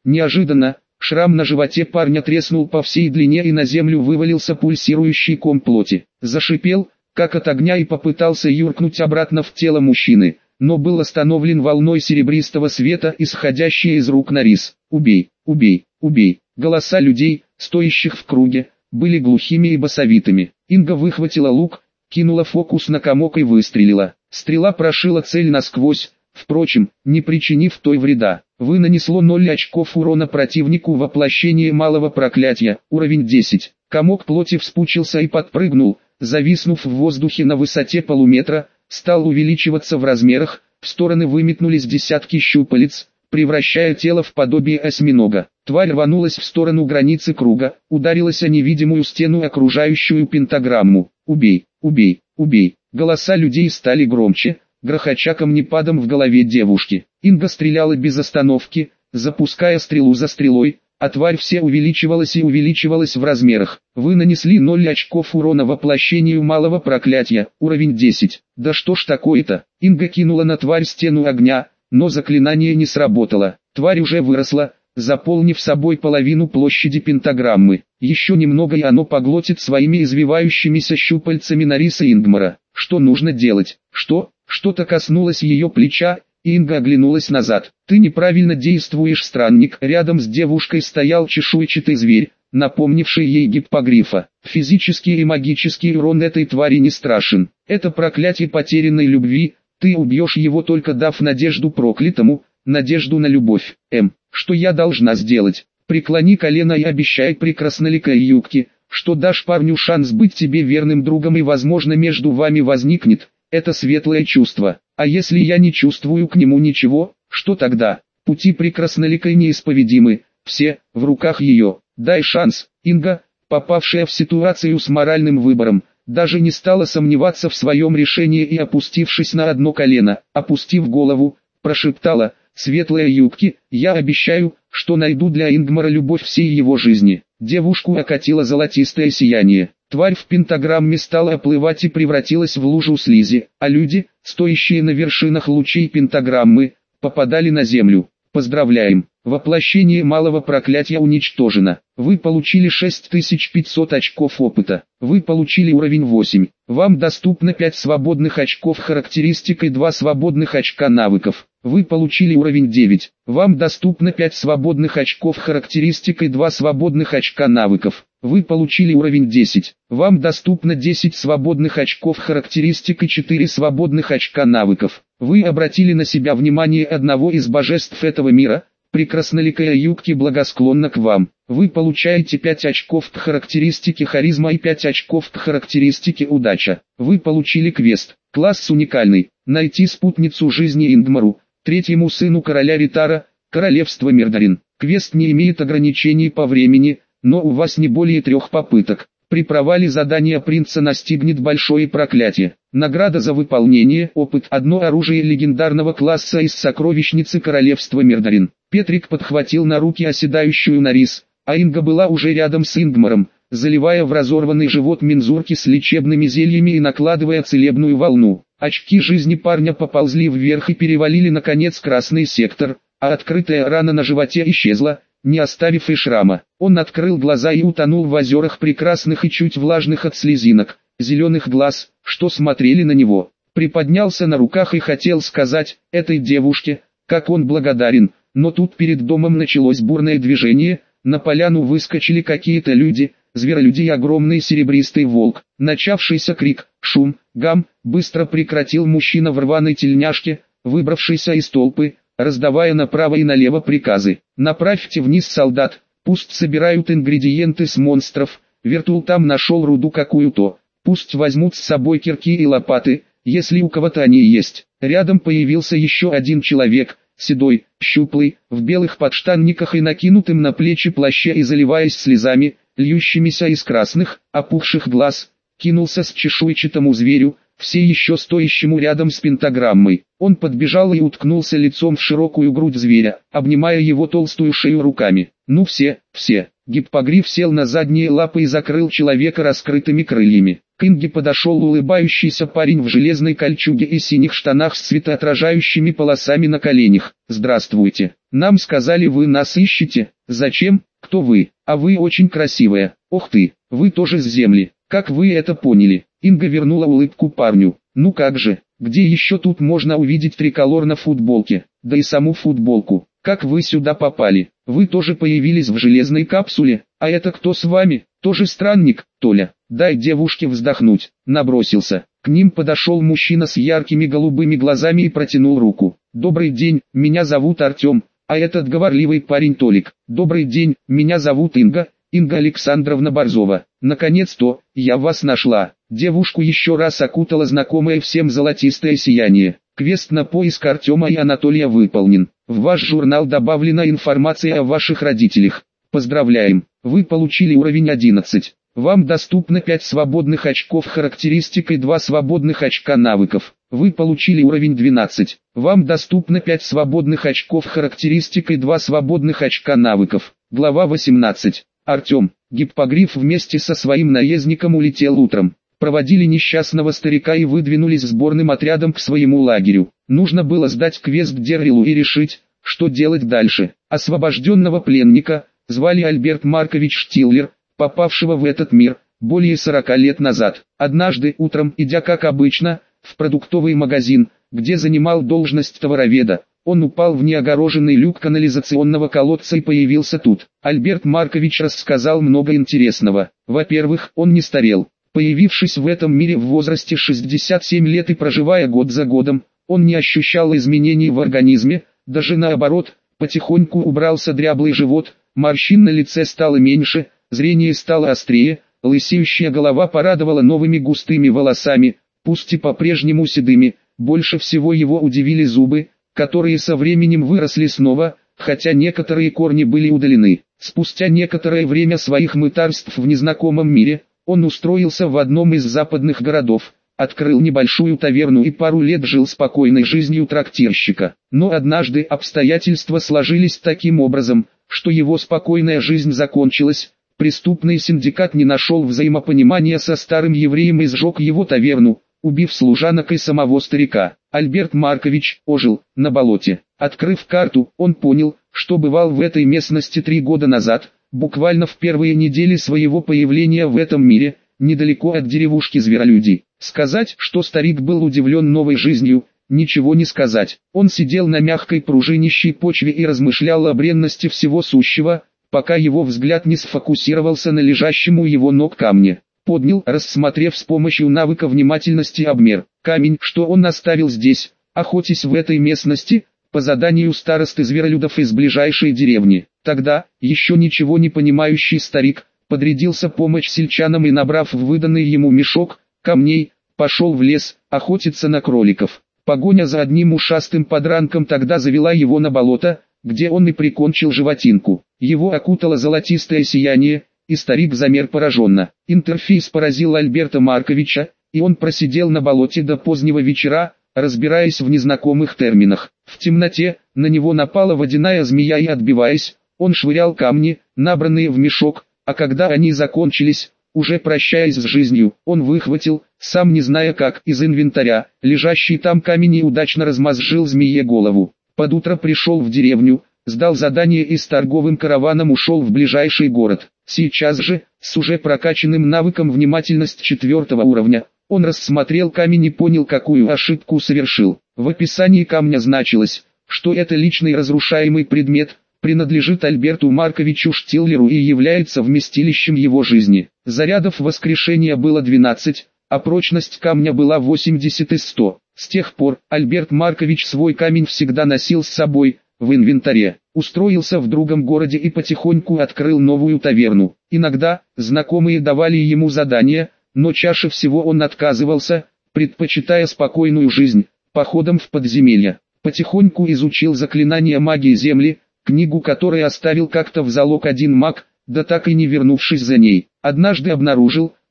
Неожиданно, шрам на животе парня треснул по всей длине и на землю вывалился пульсирующий ком плоти. Зашипел, как от огня, и попытался юркнуть обратно в тело мужчины, но был остановлен волной серебристого света, исходящей из рук Нарис. «Убей, убей, убей!» Голоса людей, стоящих в круге, были глухими и басовитыми. Инга выхватила лук, кинула фокус на комок и выстрелила. Стрела прошила цель насквозь, впрочем, не причинив той вреда. Вы нанесло ноль очков урона противнику. Воплощение малого проклятия, уровень десять. Комок плоти вспучился и подпрыгнул, зависнув в воздухе на высоте полуметра, стал увеличиваться в размерах, в стороны выметнулись десятки щупалец, превращая тело в подобие осьминога. Тварь рванулась в сторону границы круга, ударилась о невидимую стену, окружающую пентаграмму. «Убей, убей, убей!» Голоса людей стали громче, грохоча камнепадом в голове девушки. Инга стреляла без остановки, запуская стрелу за стрелой, а тварь все увеличивалась и увеличивалась в размерах. Вы нанесли ноль очков урона воплощению малого проклятия, уровень десять. Да что ж такое-то? Инга кинула на тварь стену огня, но заклинание не сработало. Тварь уже выросла, заполнив собой половину площади пентаграммы. Еще немного и оно поглотит своими извивающимися щупальцами Нариса Ингмара. Что нужно делать? Что? Что-то коснулось ее плеча, и Инга оглянулась назад. «Ты неправильно действуешь, странник». Рядом с девушкой стоял чешуйчатый зверь, напомнивший ей гиппогрифа. Физический и магический урон этой твари не страшен. Это проклятие потерянной любви. Ты убьешь его, только дав надежду проклятому, надежду на любовь. М. Что я должна сделать? Преклони колено и обещай прекрасноликой Юкке, что дашь парню шанс быть тебе верным другом, и возможно между вами возникнет это светлое чувство. А если я не чувствую к нему ничего, что тогда? Пути прекрасноликой неисповедимы, все в руках ее. Дай шанс. Инга, попавшая в ситуацию с моральным выбором, даже не стала сомневаться в своем решении и, опустившись на одно колено, опустив голову, прошептала: «Светлая Юкке, я обещаю, что найду для Ингмара любовь всей его жизни». Девушку окатило золотистое сияние. Тварь в пентаграмме стала оплывать и превратилась в лужу слизи, а люди, стоящие на вершинах лучей пентаграммы, попадали на землю. Поздравляем! Воплощение малого проклятия уничтожено. Вы получили шесть тысяч пятьсот очков опыта. Вы получили уровень восемь. Вам доступно пять свободных очков характеристик и два свободных очка навыков. Вы получили уровень девять. Вам доступно пять свободных очков характеристик и два свободных очка навыков. Вы получили уровень десять. Вам доступно десять свободных очков характеристик и четыре свободных очка навыков. Вы обратили на себя внимание одного из божеств этого мира. Прекрасноликая Юкке благосклонна к вам. Вы получаете пять очков к характеристике харизма и пять очков к характеристике удача. Вы получили квест. Класс уникальный. Найти спутницу жизни Ингмару, третьему сыну короля Ритара, королевство Мирдарин. Квест не имеет ограничений по времени, но у вас не более трех попыток. При провале задания принца настигнет большое проклятие. Награда за выполнение: опыт. Одно оружие легендарного класса из сокровищницы королевства Мирдарин. Петрик подхватил на руки оседающую Нарис, а Инга была уже рядом с Ингмаром, заливая в разорванный живот мензурки с лечебными зельями и накладывая целебную волну. Очки жизни парня поползли вверх и перевалили наконец красный сектор, а открытая рана на животе исчезла, не оставив и шрама. Он открыл глаза и утонул в озерах прекрасных и чуть влажных от слезинок, зеленых глаз, что смотрели на него. Приподнялся на руках и хотел сказать этой девушке, как он благодарен, но тут перед домом началось бурное движение, на поляну выскочили какие-то люди, зверолюди и огромный серебристый волк. Начавшийся крик, шум, гам, быстро прекратил мужчина в рваной тельняшке, выбравшийся из толпы, раздавая направо и налево приказы. «Направьте вниз солдат, пусть собирают ингредиенты с монстров, Вертул там нашел руду какую-то, пусть возьмут с собой кирки и лопаты, если у кого-то они есть». Рядом появился еще один человек, седой, щуплый, в белых подштанниках и накинутым на плечи плаще, и заливаясь слезами, льющимися из красных, опухших глаз, кинулся с чешуйчатому зверю, все еще стоящему рядом с пентаграммой. Он подбежал и уткнулся лицом в широкую грудь зверя, обнимая его толстую шею руками. «Ну все, все!» Гиппогриф сел на задние лапы и закрыл человека раскрытыми крыльями. К Инге подошел улыбающийся парень в железной кольчуге и синих штанах с светоотражающими полосами на коленях. «Здравствуйте. Нам сказали, вы нас ищете. Зачем? Кто вы? А вы очень красивая. Ох ты, вы тоже с земли. Как вы это поняли?» Инга вернула улыбку парню. «Ну как же, где еще тут можно увидеть триколор на футболке, да и саму футболку? Как вы сюда попали? Вы тоже появились в железной капсуле, а это кто с вами? Тоже странник, Толя? Дай девушке вздохнуть». Набросился. К ним подошел мужчина с яркими голубыми глазами и протянул руку. «Добрый день, меня зовут Артем, а этот говорливый парень Толик. Добрый день, меня зовут Инга, Инга Александровна Борзова. Наконец-то, я вас нашла». Девушку еще раз окутало знакомое всем золотистое сияние. Квест на поиск Артема и Анатолия выполнен. В ваш журнал добавлена информация о ваших родителях. Поздравляем, вы получили уровень одиннадцать. Вам доступно пять свободных очков характеристик и два свободных очка навыков. Вы получили уровень двенадцать. Вам доступно пять свободных очков характеристик и два свободных очка навыков. Глава восемнадцать. Артем. Гиппогриф вместе со своим наездником улетел утром. Проводили несчастного старика и выдвинулись сборным отрядом к своему лагерю. Нужно было сдать квест Деррилу и решить, что делать дальше. Освобожденного пленника звали Альберт Маркович Штиллер, попавшего в этот мир более сорока лет назад. Однажды утром, идя как обычно, в продуктовый магазин, где занимал должность товароведа, он упал в неогороженный люк канализационного колодца и появился тут. Альберт Маркович рассказал много интересного. Во-первых, он не старел. Появившись в этом мире в возрасте шестидесяти семи лет и проживая год за годом, он не ощущал изменений в организме, даже наоборот, потихоньку убрался дряблый живот, морщин на лице стало меньше, зрение стало острее, лысеющая голова порадовала новыми густыми волосами, пусть и по-прежнему седыми. Больше всего его удивили зубы, которые со временем выросли снова, хотя некоторые корни были удалены. Спустя некоторое время своих мытарств в незнакомом мире, он устроился в одном из западных городов, открыл небольшую таверну и пару лет жил спокойной жизнью трактирщика. Но однажды обстоятельства сложились таким образом, что его спокойная жизнь закончилась. Преступный синдикат не нашел взаимопонимания со старым евреем и сжег его таверну, убив служанок и самого старика. Альберт Маркович ожил на болоте. Открыв карту, он понял, что бывал в этой местности три года назад, буквально в первые недели своего появления в этом мире, недалеко от деревушки Зверолюдей. Сказать, что старик был удивлен новой жизнью, ничего не сказать. Он сидел на мягкой пружинищей почве и размышлял о бренности всего сущего, пока его взгляд не сфокусировался на лежащем у его ног камне. Поднял, рассмотрев с помощью навыка внимательности обмер. Камень, что он оставил здесь, охотясь в этой местности, по заданию старосты зверолюдов из ближайшей деревни. Тогда, еще ничего не понимающий старик, подрядился помочь сельчанам и, набрав в выданный ему мешок камней, пошел в лес, охотиться на кроликов. Погоня за одним ушастым подранком тогда завела его на болото, где он и прикончил животинку. Его окутало золотистое сияние, и старик замер пораженно. Интерфейс поразил Альберта Марковича, и он просидел на болоте до позднего вечера, разбираясь в незнакомых терминах. В темноте на него напала водяная змея и, отбиваясь, он швырял камни, набранные в мешок, а когда они закончились, уже прощаясь с жизнью, он выхватил, сам не зная как, из инвентаря, лежащий там камень и удачно размозжил змее голову. Под утро пришел в деревню, сдал задание и с торговым караваном ушел в ближайший город. Сейчас же, с уже прокачанным навыком внимательность четвертого уровня, он рассмотрел камень и понял, какую ошибку совершил. В описании камня значилось, что это личный разрушаемый предмет, принадлежит Альберту Марковичу Штиллеру и является вместилищем его жизни. Зарядов воскрешения было двенадцать, а прочность камня была восемьдесят из ста. С тех пор Альберт Маркович свой камень всегда носил с собой, в инвентаре. Устроился в другом городе и потихоньку открыл новую таверну. Иногда знакомые давали ему задания, но чаще всего он отказывался, предпочитая спокойную жизнь, походом в подземелья. Потихоньку изучил заклинания магии земли, книгу которой оставил как-то в залог один маг, да так и не вернувшись за ней. Однажды обнаружил,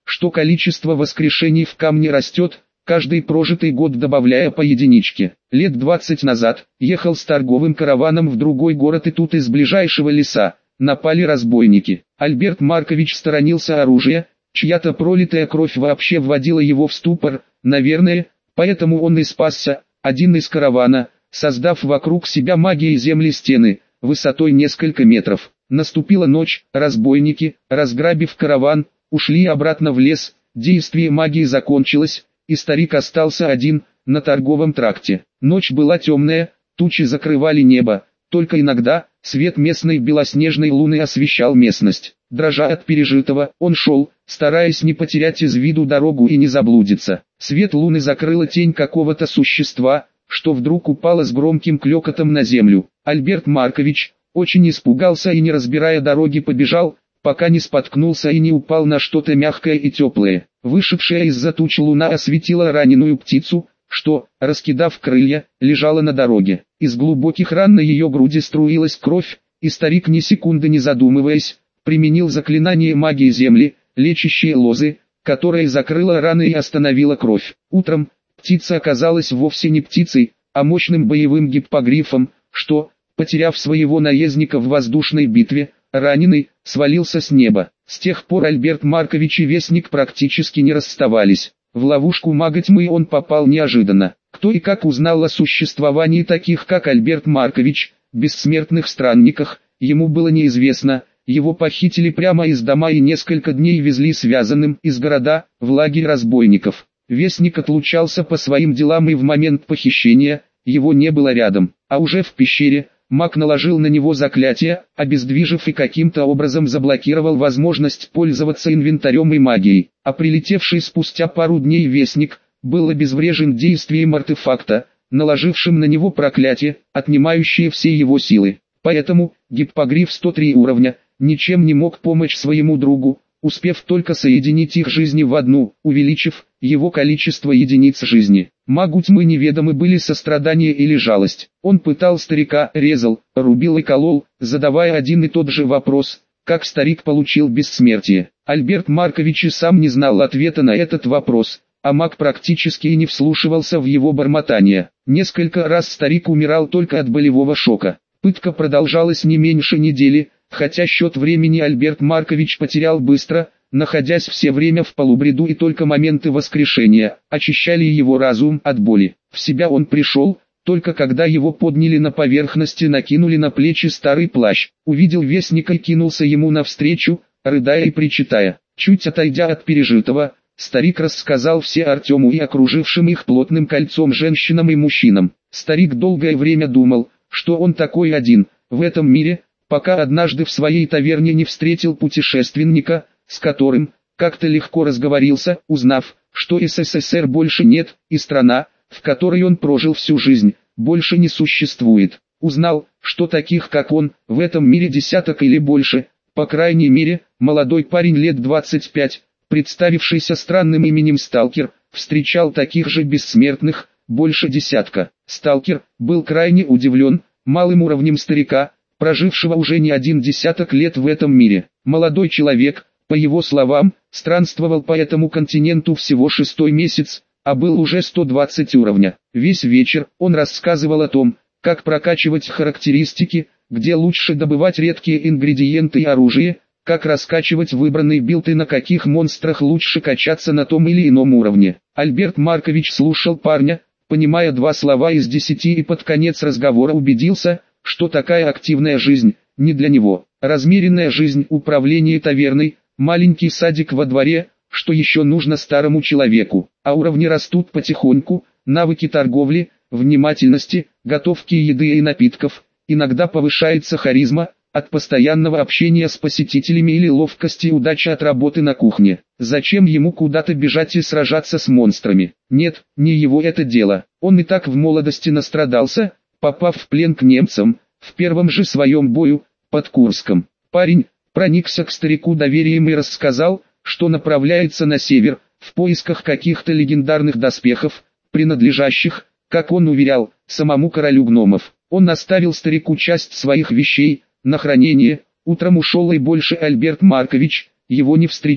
что количество воскрешений в камне растет, каждый прожитый год добавляя по единичке. Лет двадцать назад, ехал с торговым караваном в другой город, и тут из ближайшего леса напали разбойники. Альберт Маркович сторонился оружия, чья-то пролитая кровь вообще вводила его в ступор, наверное, поэтому он и спасся. Один из каравана, создав вокруг себя магией земли стены, высотой несколько метров. Наступила ночь, разбойники, разграбив караван, ушли обратно в лес, действие магии закончилось, и старик остался один, на торговом тракте. Ночь была темная, тучи закрывали небо, только иногда свет местной белоснежной луны освещал местность. Дрожа от пережитого, он шел, стараясь не потерять из виду дорогу и не заблудиться. Свет луны закрыла тень какого-то существа, что вдруг упало с громким клёкотом на землю. Альберт Маркович очень испугался и, не разбирая дороги, побежал, пока не споткнулся и не упал на что-то мягкое и теплое. Вышедшая из-за туч луна осветила раненую птицу, что, раскидав крылья, лежала на дороге. Из глубоких ран на ее груди струилась кровь, и старик, ни секунды не задумываясь, применил заклинание магии земли, лечащие лозы, которая закрыла раны и остановила кровь. Утром птица оказалась вовсе не птицей, а мощным боевым гиппогрифом, что, потеряв своего наездника в воздушной битве, раненый, свалился с неба. С тех пор Альберт Маркович и Вестник практически не расставались. В ловушку мага тьмы он попал неожиданно. Кто и как узнал о существовании таких, как Альберт Маркович, бессмертных странниках, ему было неизвестно. Его похитили прямо из дома и несколько дней везли связанным из города, в лагерь разбойников. Вестник отлучался по своим делам, и в момент похищения его не было рядом. А уже в пещере маг наложил на него заклятие, обездвижив и каким-то образом заблокировал возможность пользоваться инвентарем и магией. А прилетевший спустя пару дней Вестник был обезврежен действием артефакта, наложившим на него проклятие, отнимающее все его силы. Поэтому гиппогриф сто три уровня ничем не мог помочь своему другу, успев только соединить их жизни в одну, увеличив его количество единиц жизни. Магу тьмы неведомы были сострадание или жалость. Он пытал старика, резал, рубил и колол, задавая один и тот же вопрос: как старик получил бессмертие? Альберт Маркович и сам не знал ответа на этот вопрос, а маг практически и не вслушивался в его бормотание. Несколько раз старик умирал только от болевого шока. Пытка продолжалась не меньше недели, хотя счет времени Альберт Маркович потерял быстро, находясь все время в полубреду, и только моменты воскрешения очищали его разум от боли. В себя он пришел, только когда его подняли на поверхность и накинули на плечи старый плащ. Увидел Вестника и кинулся ему навстречу, рыдая и причитая. Чуть отойдя от пережитого, старик рассказал все Артему и окружившим их плотным кольцом женщинам и мужчинам. Старик долгое время думал, что он такой один в этом мире, пока однажды в своей таверне не встретил путешественника, с которым как-то легко разговорился, узнав, что СССР больше нет, и страна, в которой он прожил всю жизнь, больше не существует. Узнал, что таких как он, в этом мире десяток или больше, по крайней мере, молодой парень лет двадцати пяти, представившийся странным именем Сталкер, встречал таких же бессмертных, больше десятка. Сталкер был крайне удивлен малым уровнем старика, прожившего уже не один десяток лет в этом мире. Молодой человек, по его словам, странствовал по этому континенту всего шестой месяц, а был уже сто двадцать уровня. Весь вечер он рассказывал о том, как прокачивать характеристики, где лучше добывать редкие ингредиенты и оружие, как раскачивать выбранный билд и на каких монстрах лучше качаться на том или ином уровне. Альберт Маркович слушал парня, понимая два слова из десяти, и под конец разговора убедился, что такая активная жизнь не для него. Размеренная жизнь, управление таверной, маленький садик во дворе, что еще нужно старому человеку, а уровни растут потихоньку, навыки торговли, внимательности, готовки еды и напитков, иногда повышается харизма, от постоянного общения с посетителями, или ловкости и удача от работы на кухне. Зачем ему куда-то бежать и сражаться с монстрами? Нет, не его это дело. Он и так в молодости настрадался, попав в плен к немцам, в первом же своем бою, под Курском. Парень проникся к старику доверием и рассказал, что направляется на север, в поисках каких-то легендарных доспехов, принадлежащих, как он уверял, самому королю гномов. Он оставил старику часть своих вещей на хранение, утром ушел, и больше Альберт Маркович его не встречал.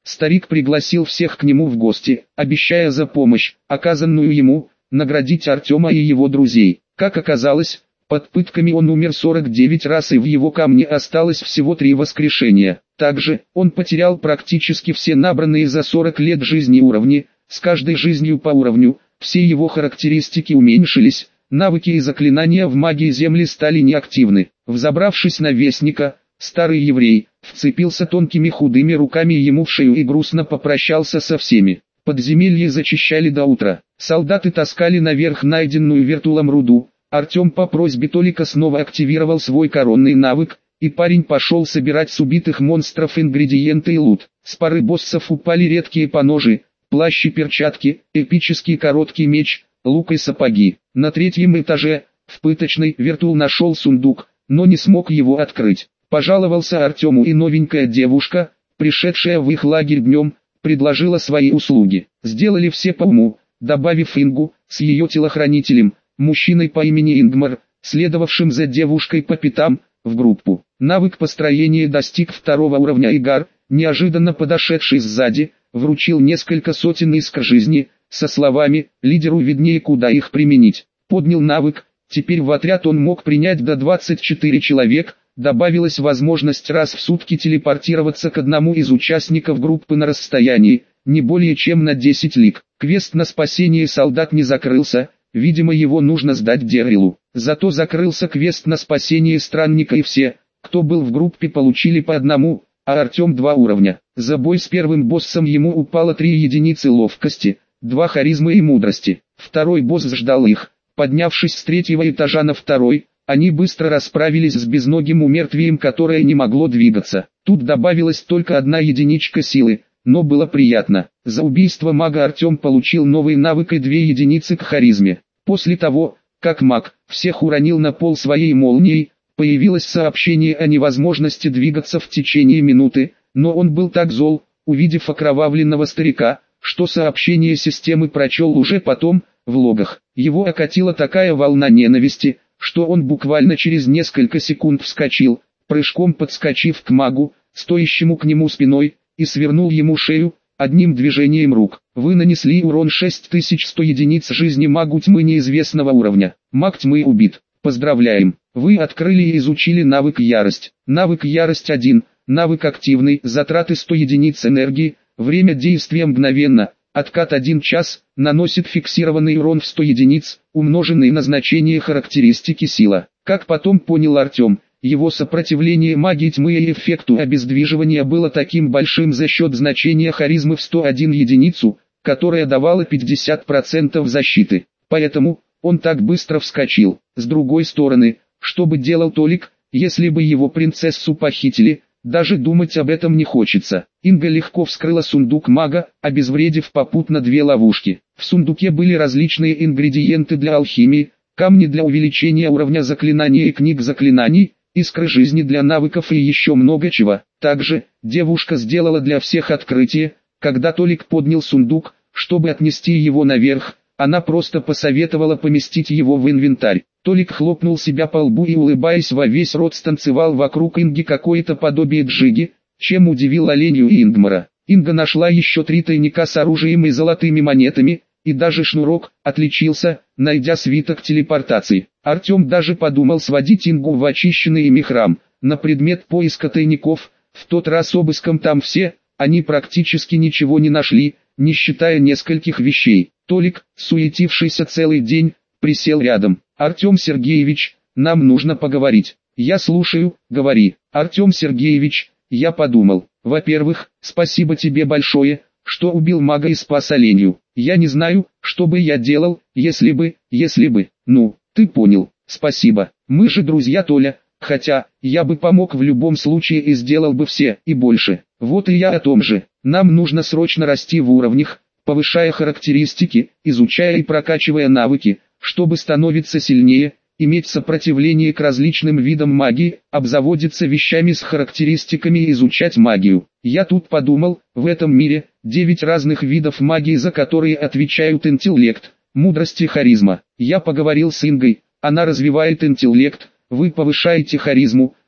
Старик пригласил всех к нему в гости, обещая за помощь, оказанную ему, наградить Артема и его друзей. Как оказалось, под пытками он умер сорок девять раз, и в его камне осталось всего три воскрешения. Также, он потерял практически все набранные за сорок лет жизни уровни, с каждой жизнью по уровню, все его характеристики уменьшились, навыки и заклинания в магии Земли стали неактивны. Взобравшись на Вестника, старый еврей вцепился тонкими худыми руками ему в шею и грустно попрощался со всеми. Подземелье зачищали до утра. Солдаты таскали наверх найденную Вертулом руду. Артем по просьбе Толика снова активировал свой коронный навык, и парень пошел собирать с убитых монстров ингредиенты и лут. С пары боссов упали редкие поножи, плащ и перчатки, эпический короткий меч, лук и сапоги. На третьем этаже, в пыточной, Вертул нашел сундук, но не смог его открыть. Пожаловался Артему, и новенькая девушка, пришедшая в их лагерь днем, предложила свои услуги. Сделали все по уму, добавив Ингу с ее телохранителем, мужчиной по имени Ингмар, следовавшим за девушкой по пятам, в группу. Навык построения достиг второго уровня. Игар, неожиданно подошедший сзади, вручил несколько сотен искр жизни, со словами «лидеру виднее, куда их применить». Поднял навык, теперь в отряд он мог принять до двадцати четырёх человек, добавилась возможность раз в сутки телепортироваться к одному из участников группы на расстоянии, не более чем на десять лиг. Квест на спасение солдат не закрылся, видимо его нужно сдать Деррилу. Зато закрылся квест на спасение странника, и все, кто был в группе, получили по одному, а Артем два уровня. За бой с первым боссом ему упало три единицы ловкости, два харизмы и мудрости. Второй босс ждал их, поднявшись с третьего этажа на второй. Они быстро расправились с безногим умертвием, которое не могло двигаться. Тут добавилась только одна единичка силы, но было приятно. За убийство мага Артем получил новый навык и две единицы к харизме. После того, как маг всех уронил на пол своей молнией, появилось сообщение о невозможности двигаться в течение минуты, но он был так зол, увидев окровавленного старика, что сообщение системы прочел уже потом, в логах. Его окатила такая волна ненависти, что он буквально через несколько секунд вскочил, прыжком подскочив к магу, стоящему к нему спиной, и свернул ему шею, одним движением рук. Вы нанесли урон шесть тысяч сто единиц жизни магу тьмы неизвестного уровня. Маг тьмы убит. Поздравляем! Вы открыли и изучили навык Ярость. Навык Ярость один, навык активный, затраты сто единиц энергии, время действия мгновенно. Откат один час, наносит фиксированный урон в сто единиц, умноженный на значение характеристики сила. Как потом понял Артем, его сопротивление магии тьмы и эффекту обездвиживания было таким большим за счет значения харизмы в сто одну единицу, которая давала пятьдесят процентов защиты. Поэтому, он так быстро вскочил. С другой стороны, что бы делал Толик, если бы его принцессу похитили? Даже думать об этом не хочется. Инга легко вскрыла сундук мага, обезвредив попутно две ловушки. В сундуке были различные ингредиенты для алхимии, камни для увеличения уровня заклинаний и книг заклинаний, искры жизни для навыков и еще много чего. Также, девушка сделала для всех открытие. Когда Толик поднял сундук, чтобы отнести его наверх, она просто посоветовала поместить его в инвентарь. Толик хлопнул себя по лбу и, улыбаясь во весь рот, станцевал вокруг Инги какое-то подобие джиги, чем удивил Оленью и Ингмара. Инга нашла еще три тайника с оружием и золотыми монетами, и даже шнурок, отличился, найдя свиток телепортации. Артем даже подумал сводить Ингу в очищенный ими храм, на предмет поиска тайников. В тот раз обыском там все, они практически ничего не нашли, не считая нескольких вещей. Толик, суетившийся целый день, присел рядом. «Артем Сергеевич, нам нужно поговорить». «Я слушаю, говори». «Артем Сергеевич, я подумал. Во-первых, спасибо тебе большое, что убил мага и спас оленью. Я не знаю, что бы я делал, если бы, если бы, ну, ты понял. Спасибо. Мы же друзья, Толя, хотя, я бы помог в любом случае и сделал бы все, и больше. Вот и я о том же. Нам нужно срочно расти в уровнях, повышая характеристики, изучая и прокачивая навыки, чтобы становиться сильнее, иметь сопротивление к различным видам магии, обзаводиться вещами с характеристиками и изучать магию. Я тут подумал, в этом мире, девять разных видов магии, за которые отвечают интеллект, мудрость и харизма. Я поговорил с Ингой, она развивает интеллект, вы повышаете харизму,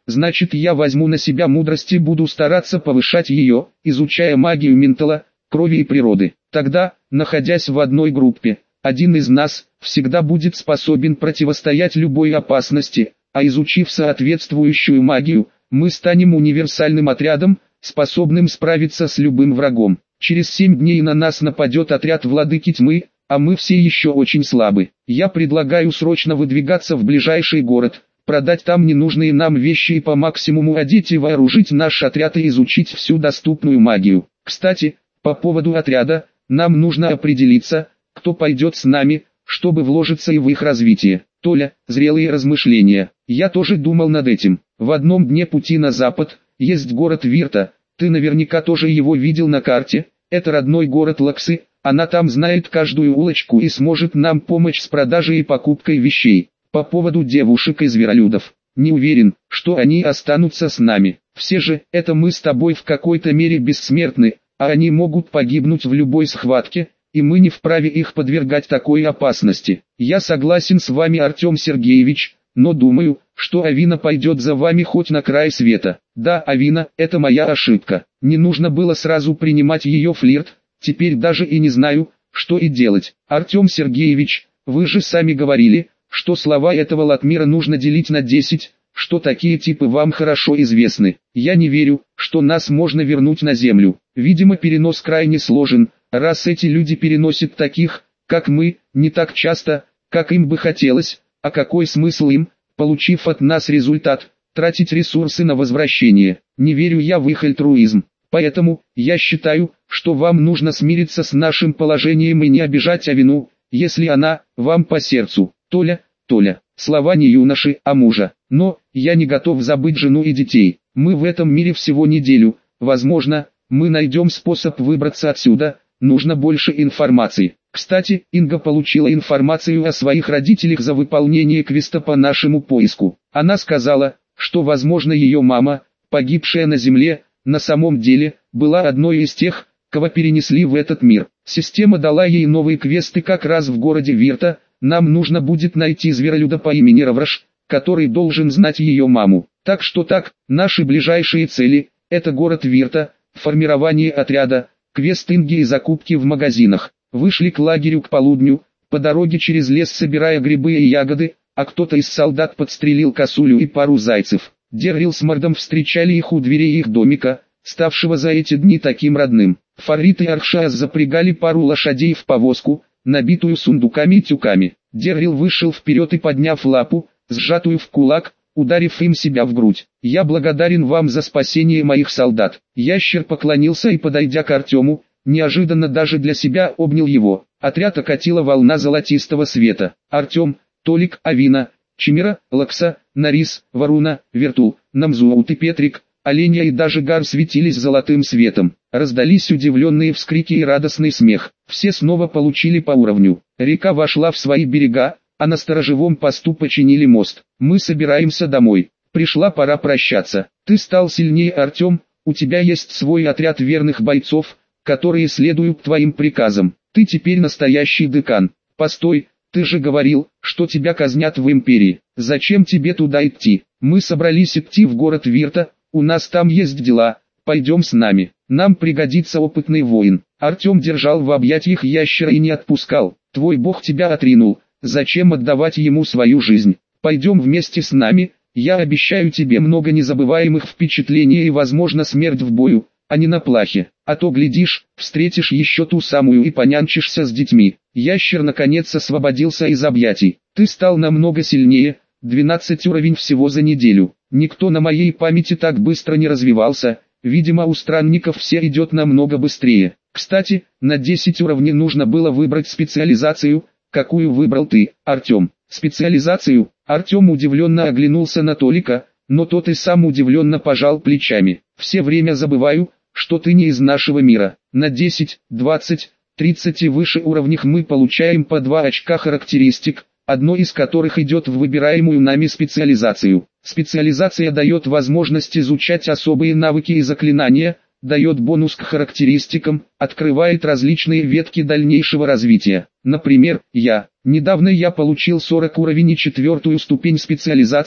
значит я возьму на себя мудрость и буду стараться повышать ее, изучая магию ментала, крови и природы. Тогда, находясь в одной группе, один из нас всегда будет способен противостоять любой опасности, а изучив соответствующую магию, мы станем универсальным отрядом, способным справиться с любым врагом. Через семь дней на нас нападет отряд владыки тьмы, а мы все еще очень слабы. Я предлагаю срочно выдвигаться в ближайший город, продать там ненужные нам вещи и по максимуму одеть и вооружить наш отряд и изучить всю доступную магию. Кстати, по поводу отряда, нам нужно определиться, кто пойдет с нами, чтобы вложиться и в их развитие. Толя, зрелые размышления. Я тоже думал над этим. В одном дне пути на запад есть город Вирта, ты наверняка тоже его видел на карте. Это родной город Лаксы, она там знает каждую улочку и сможет нам помочь с продажей и покупкой вещей. По поводу девушек и зверолюдов, не уверен, что они останутся с нами. Все же, это мы с тобой в какой-то мере бессмертны, а они могут погибнуть в любой схватке, и мы не вправе их подвергать такой опасности. Я согласен с вами, Артем Сергеевич, но думаю, что Авина пойдет за вами хоть на край света. Да, Авина, это моя ошибка. Не нужно было сразу принимать ее флирт, теперь даже и не знаю, что и делать. Артем Сергеевич, вы же сами говорили, что слова этого Латмира нужно делить на десять, что такие типы вам хорошо известны. Я не верю, что нас можно вернуть на землю. Видимо, перенос крайне сложен, раз эти люди переносят таких, как мы, не так часто, как им бы хотелось, а какой смысл им, получив от нас результат, тратить ресурсы на возвращение? Не верю я в их альтруизм. Поэтому, я считаю, что вам нужно смириться с нашим положением и не обижать Авину, если она, вам по сердцу. Толя, Толя, слова не юноши, а мужа. Но, я не готов забыть жену и детей. Мы в этом мире всего неделю, возможно, мы найдем способ выбраться отсюда, нужно больше информации. Кстати, Инга получила информацию о своих родителях за выполнение квеста по нашему поиску. Она сказала, что возможно ее мама, погибшая на земле, на самом деле, была одной из тех, кого перенесли в этот мир. Система дала ей новые квесты как раз в городе Вирта. Нам нужно будет найти зверолюда по имени Равраш, который должен знать ее маму. Так что так, наши ближайшие цели – это город Вирта, формирование отряда, квест Инги и закупки в магазинах. Вышли к лагерю к полудню, по дороге через лес собирая грибы и ягоды, а кто-то из солдат подстрелил косулю и пару зайцев. Деррил с Мордом встречали их у дверей их домика, ставшего за эти дни таким родным. Фаррит и Аршаз запрягали пару лошадей в повозку, набитую сундуками и тюками. Деррил вышел вперед и, подняв лапу, сжатую в кулак, ударив им себя в грудь. «Я благодарен вам за спасение моих солдат». Ящер поклонился и, подойдя к Артему, неожиданно даже для себя обнял его. Отряд окатила волна золотистого света. Артем, Толик, Авина, Чимера, Лакса, Нарис, Варуна, Вертул, Намзуаут и Петрик, Оленя и даже Гар светились золотым светом. Раздались удивленные вскрики и радостный смех. Все снова получили по уровню. Река вошла в свои берега, а на сторожевом посту починили мост. Мы собираемся домой. Пришла пора прощаться. Ты стал сильнее, Артем, у тебя есть свой отряд верных бойцов, которые следуют твоим приказам. Ты теперь настоящий декан. Постой, ты же говорил, что тебя казнят в Империи. Зачем тебе туда идти? Мы собрались идти в город Вирта, у нас там есть дела, пойдем с нами. Нам пригодится опытный воин. Артем держал в объятиях ящера и не отпускал. Твой бог тебя отринул, зачем отдавать ему свою жизнь? Пойдем вместе с нами, я обещаю тебе много незабываемых впечатлений и возможно смерть в бою, а не на плахе. А то глядишь, встретишь еще ту самую и понянчишься с детьми. Ящер наконец освободился из объятий. Ты стал намного сильнее, двенадцать уровень всего за неделю. Никто на моей памяти так быстро не развивался, видимо у странников все идет намного быстрее. Кстати, на десять уровней нужно было выбрать специализацию, какую выбрал ты, Артем. Специализацию? Артем удивленно оглянулся на Толика, но тот и сам удивленно пожал плечами. Все время забываю, что ты не из нашего мира. На десять, двадцать, тридцать и выше уровнях мы получаем по два очка характеристик, одно из которых идет в выбираемую нами специализацию. Специализация дает возможность изучать особые навыки и заклинания, дает бонус к характеристикам, открывает различные ветки дальнейшего развития. Например, я. Недавно я получил сорок уровень и четвертую ступень специализации,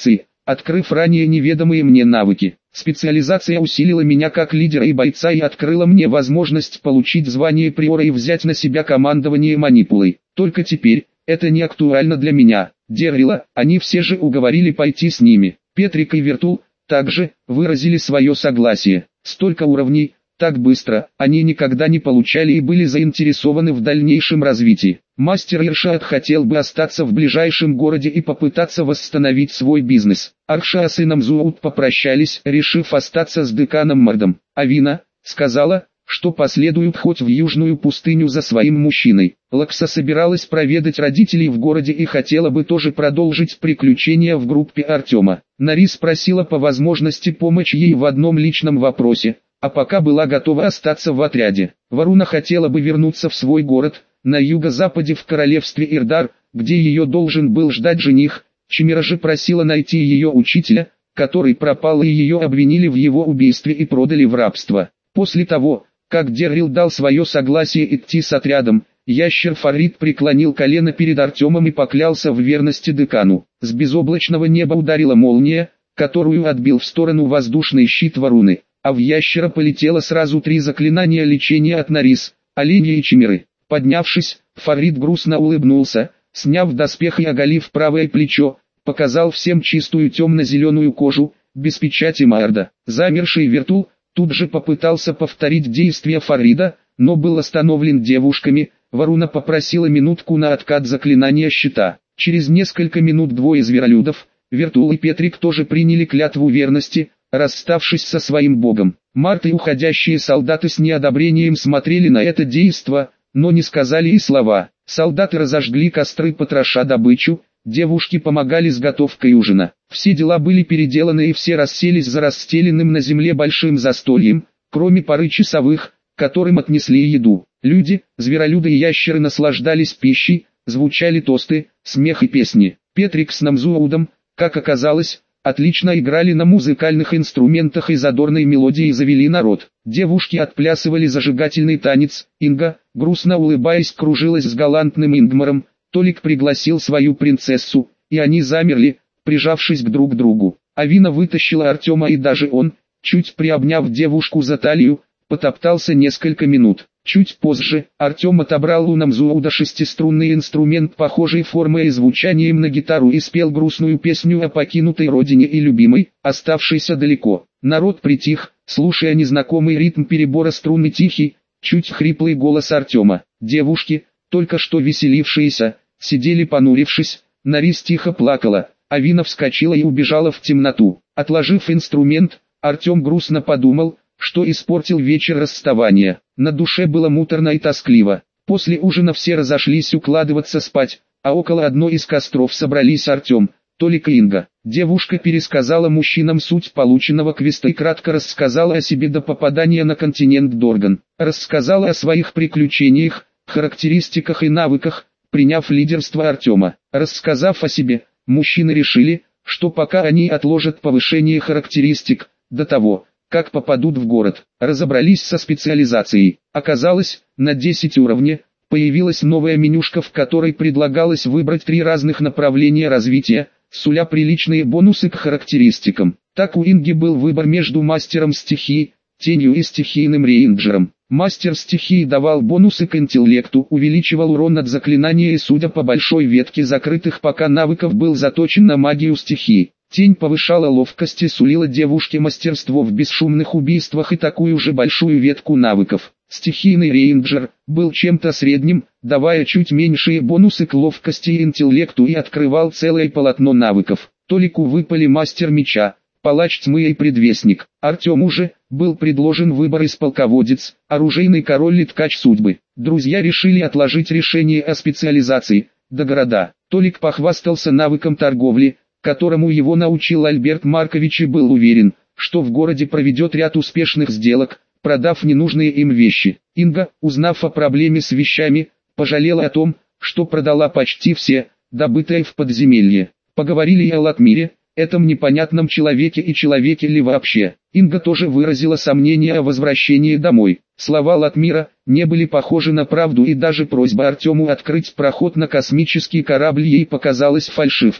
открыв ранее неведомые мне навыки. Специализация усилила меня как лидера и бойца и открыла мне возможность получить звание приора и взять на себя командование манипулой. Только теперь, это не актуально для меня. Деррила, они все же уговорили пойти с ними. Петрик и Вертул также выразили свое согласие. Столько уровней, так быстро, они никогда не получали и были заинтересованы в дальнейшем развитии. Мастер Иршад хотел бы остаться в ближайшем городе и попытаться восстановить свой бизнес. Арша с Инамзуут попрощались, решив остаться с деканом Мордом. Авина сказала, что последуют хоть в южную пустыню за своим мужчиной. Лакса собиралась проведать родителей в городе и хотела бы тоже продолжить приключения в группе Артема. Нари спросила по возможности помочь ей в одном личном вопросе, а пока была готова остаться в отряде. Варуна хотела бы вернуться в свой город, на юго-западе в королевстве Ирдар, где ее должен был ждать жених. Чимера же просила найти ее учителя, который пропал, и ее обвинили в его убийстве и продали в рабство. После того, как Деррил дал свое согласие идти с отрядом, ящер Фарид преклонил колено перед Артемом и поклялся в верности декану. С безоблачного неба ударила молния, которую отбил в сторону воздушный щит Варуны, а в ящера полетело сразу три заклинания лечения от Нарис, оленя и Чимеры. Поднявшись, Фарид грустно улыбнулся, сняв доспех и оголив правое плечо, показал всем чистую темно-зеленую кожу, без печати Маэрда. Замерший Вертул тут же попытался повторить действия Фарида, но был остановлен девушками. Варуна попросила минутку на откат заклинания щита. Через несколько минут двое зверолюдов, Вертул и Петрик, тоже приняли клятву верности, расставшись со своим богом. Март и уходящие солдаты с неодобрением смотрели на это действо, но не сказали и слова. Солдаты разожгли костры, потроша добычу, девушки помогали с готовкой ужина. Все дела были переделаны и все расселись за расстеленным на земле большим застольем, кроме пары часовых, которым отнесли еду. Люди, зверолюды и ящеры наслаждались пищей, звучали тосты, смех и песни. Петрик с Намзуудом, как оказалось, отлично играли на музыкальных инструментах и задорной мелодией завели народ. Девушки отплясывали зажигательный танец, Инга, грустно улыбаясь, кружилась с галантным Ингмаром, Толик пригласил свою принцессу, и они замерли, прижавшись к друг другу. Авина вытащила Артема, и даже он, чуть приобняв девушку за талию, потоптался несколько минут. Чуть позже, Артем отобрал у Намзууда шестиструнный инструмент похожей формой и звучанием на гитару и спел грустную песню о покинутой родине и любимой, оставшейся далеко. Народ притих, слушая незнакомый ритм перебора струн и тихий, чуть хриплый голос Артема. Девушки, только что веселившиеся, сидели понурившись. Нарис тихо плакала, Авина вскочила и убежала в темноту. Отложив инструмент, Артем грустно подумал, что испортил вечер расставания. На душе было муторно и тоскливо. После ужина все разошлись укладываться спать, а около одной из костров собрались Артем, Толик и Инга. Девушка пересказала мужчинам суть полученного квеста и кратко рассказала о себе до попадания на континент Дорган. Рассказала о своих приключениях, характеристиках и навыках, приняв лидерство Артема. Рассказав о себе, мужчины решили, что пока они отложат повышение характеристик, до того, как попадут в город, разобрались со специализацией. Оказалось, на десять уровней появилась новая менюшка, в которой предлагалось выбрать три разных направления развития, суля приличные бонусы к характеристикам. Так у Инги был выбор между мастером стихии, тенью и стихийным рейнджером. Мастер стихии давал бонусы к интеллекту, увеличивал урон от заклинания и, судя по большой ветке закрытых пока навыков, был заточен на магию стихии. Тень повышала ловкость и сулила девушке мастерство в бесшумных убийствах и такую же большую ветку навыков. Стихийный рейнджер был чем-то средним, давая чуть меньшие бонусы к ловкости и интеллекту, и открывал целое полотно навыков. Толику выпали мастер меча, палач тьмы и предвестник. Артему же был предложен выбор из полководец, оружейный король и ткач судьбы. Друзья решили отложить решение о специализации до города. Толик похвастался навыком торговли, которому его научил Альберт Маркович, и был уверен, что в городе проведет ряд успешных сделок, продав ненужные им вещи. Инга, узнав о проблеме с вещами, пожалела о том, что продала почти все, добытые в подземелье. Поговорили и о Латмире, этом непонятном человеке и человеке ли вообще. Инга тоже выразила сомнение о возвращении домой. Слова Латмира не были похожи на правду, и даже просьба Артему открыть проход на космический корабль ей показалась фальшивкой.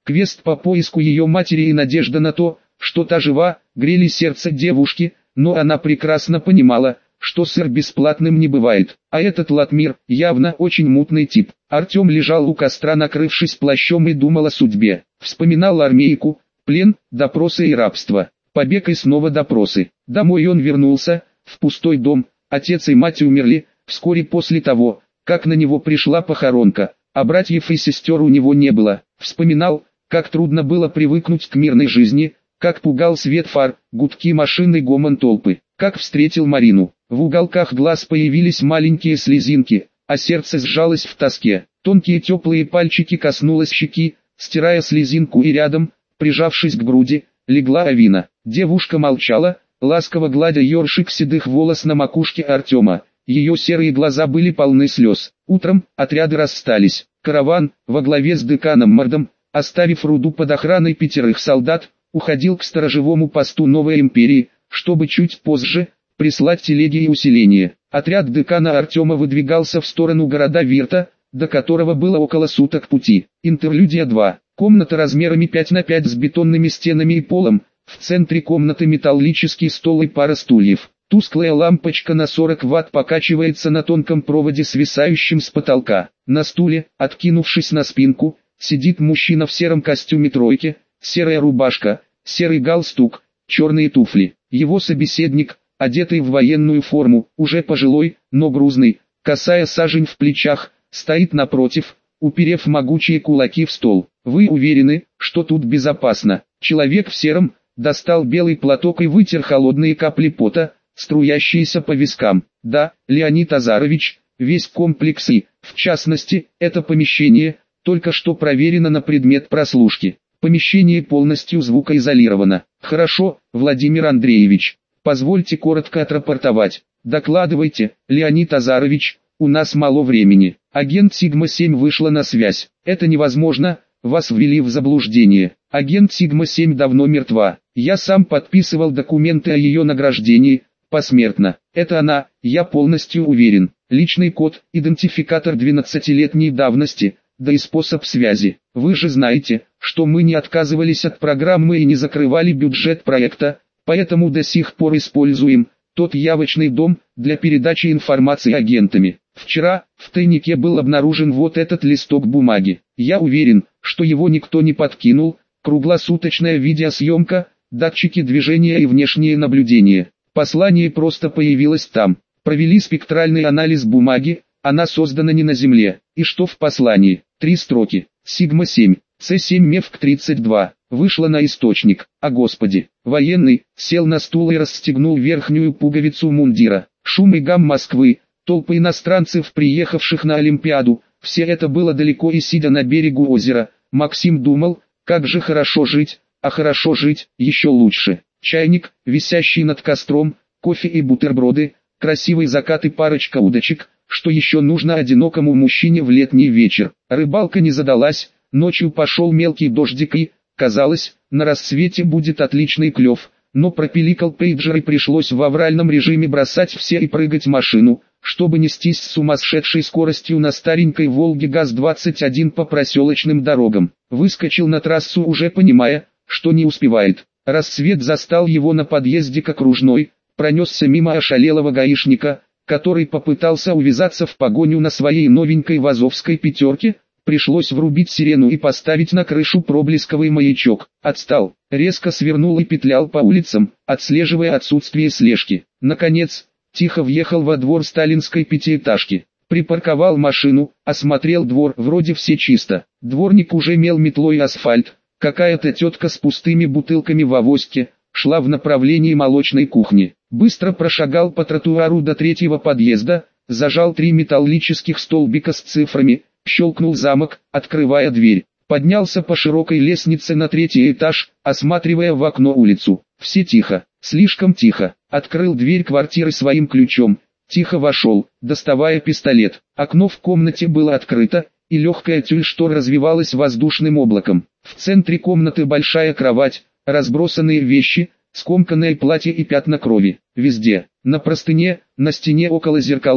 Квест по поиску ее матери и надежда на то, что та жива, грели сердце девушки, но она прекрасно понимала, что сыр бесплатным не бывает. А этот Латмир явно очень мутный тип. Артем лежал у костра, накрывшись плащом, и думал о судьбе. Вспоминал армейку, плен, допросы и рабство. Побег и снова допросы. Домой он вернулся, в пустой дом. Отец и мать умерли вскоре после того, как на него пришла похоронка, а братьев и сестер у него не было. Вспоминал, как трудно было привыкнуть к мирной жизни, как пугал свет фар, гудки машин и гомон толпы, как встретил Марину. В уголках глаз появились маленькие слезинки, а сердце сжалось в тоске. Тонкие теплые пальчики коснулись щеки, стирая слезинку, и рядом, прижавшись к груди, легла Авина. Девушка молчала, ласково гладя ёршик седых волос на макушке Артема. Ее серые глаза были полны слез. Утром отряды расстались. Караван, во главе с деканом Мордом, оставив руду под охраной пятерых солдат, уходил к сторожевому посту Новой Империи, чтобы чуть позже прислать телеги и усиление. Отряд декана Артема выдвигался в сторону города Вирта, до которого было около суток пути. Интерлюдия два. Комната размерами пять на пять с бетонными стенами и полом. В центре комнаты металлический стол и пара стульев. Тусклая лампочка на сорок ватт покачивается на тонком проводе, свисающем с потолка. На стуле, откинувшись на спинку, сидит мужчина в сером костюме тройки, серая рубашка, серый галстук, черные туфли. Его собеседник, одетый в военную форму, уже пожилой, но грузный, косая сажень в плечах, стоит напротив, уперев могучие кулаки в стол. «Вы уверены, что тут безопасно?» Человек в сером достал белый платок и вытер холодные капли пота, струящиеся по вискам. «Да, Леонид Азарович, весь комплекс и, в частности, это помещение, только что проверено на предмет прослушки. Помещение полностью звукоизолировано». «Хорошо, Владимир Андреевич, позвольте коротко отрапортовать». «Докладывайте, Леонид Азарович, у нас мало времени». Агент Сигма семь вышла на связь. «Это невозможно, вас ввели в заблуждение. Агент Сигма семь давно мертва. Я сам подписывал документы о ее награждении, посмертно. Это она, я полностью уверен. Личный код, идентификатор двенадцатилетней давности, да и способ связи. Вы же знаете, что мы не отказывались от программы и не закрывали бюджет проекта, поэтому до сих пор используем тот явочный дом для передачи информации агентами. Вчера в тайнике был обнаружен вот этот листок бумаги. Я уверен, что его никто не подкинул. Круглосуточная видеосъемка, датчики движения и внешнее наблюдение. Послание просто появилось там. Провели спектральный анализ бумаги, она создана не на Земле. И что в послании? Три строки. Сигма семь, С семь Мевк тридцать два. Вышла на источник. А господи. Военный сел на стул и расстегнул верхнюю пуговицу мундира. Шум и гам Москвы, толпы иностранцев, приехавших на Олимпиаду. Все это было далеко, и сидя на берегу озера, Максим думал, как же хорошо жить, а хорошо жить еще лучше. Чайник, висящий над костром, кофе и бутерброды, красивый закат и парочка удочек. Что еще нужно одинокому мужчине в летний вечер? Рыбалка не задалась, ночью пошел мелкий дождик и, казалось, на рассвете будет отличный клев, но пропиликал пейджер и пришлось в авральном режиме бросать все и прыгать в машину, чтобы нестись с сумасшедшей скоростью на старенькой Волге ГАЗ двадцать один по проселочным дорогам. Выскочил на трассу, уже понимая, что не успевает. Рассвет застал его на подъезде к окружной, пронесся мимо ошалелого гаишника, который попытался увязаться в погоню на своей новенькой вазовской пятерке. Пришлось врубить сирену и поставить на крышу проблесковый маячок. Отстал, резко свернул и петлял по улицам, отслеживая отсутствие слежки. Наконец, тихо въехал во двор сталинской пятиэтажки. Припарковал машину, осмотрел двор, вроде все чисто. Дворник уже мел метлой асфальт. Какая-то тетка с пустыми бутылками в авоське шла в направлении молочной кухни. Быстро прошагал по тротуару до третьего подъезда, зажал три металлических столбика с цифрами, щелкнул замок, открывая дверь. Поднялся по широкой лестнице на третий этаж, осматривая в окно улицу. Все тихо, слишком тихо. Открыл дверь квартиры своим ключом, тихо вошел, доставая пистолет. Окно в комнате было открыто, и легкая тюль штор развивалась воздушным облаком. В центре комнаты большая кровать, разбросанные вещи, скомканное платье и пятна крови. Везде, на простыне, на стене, около зеркала,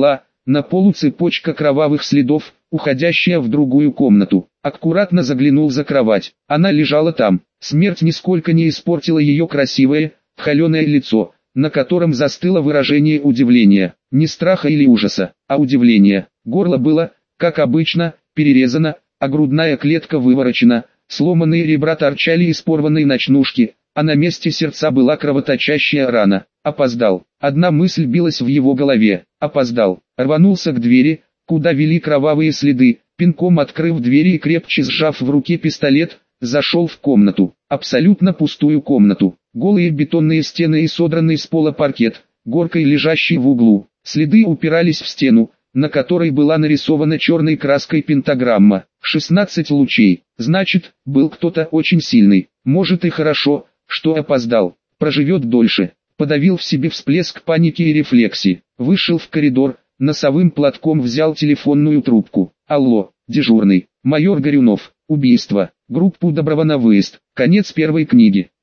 На полу цепочка кровавых следов, уходящая в другую комнату. Аккуратно заглянул за кровать. Она лежала там. Смерть нисколько не испортила ее красивое, холеное лицо, на котором застыло выражение удивления. Не страха или ужаса, а удивления. Горло было, как обычно, перерезано, а грудная клетка выворочена. Сломанные ребра торчали из порванной ночнушки, а на месте сердца была кровоточащая рана. Опоздал. Одна мысль билась в его голове. Опоздал. Рванулся к двери, куда вели кровавые следы, пинком открыв двери и крепче сжав в руке пистолет, зашел в комнату. Абсолютно пустую комнату. Голые бетонные стены и содранный с пола паркет, горкой лежащий в углу. Следы упирались в стену, на которой была нарисована черной краской пентаграмма. шестнадцать лучей. Значит, был кто-то очень сильный. Может и хорошо, что опоздал. Проживет дольше. Подавил в себе всплеск паники и рефлексии. Вышел в коридор, носовым платком взял телефонную трубку. Алло, дежурный. Майор Горюнов. Убийство. Группу Доброва на выезд. Конец первой книги.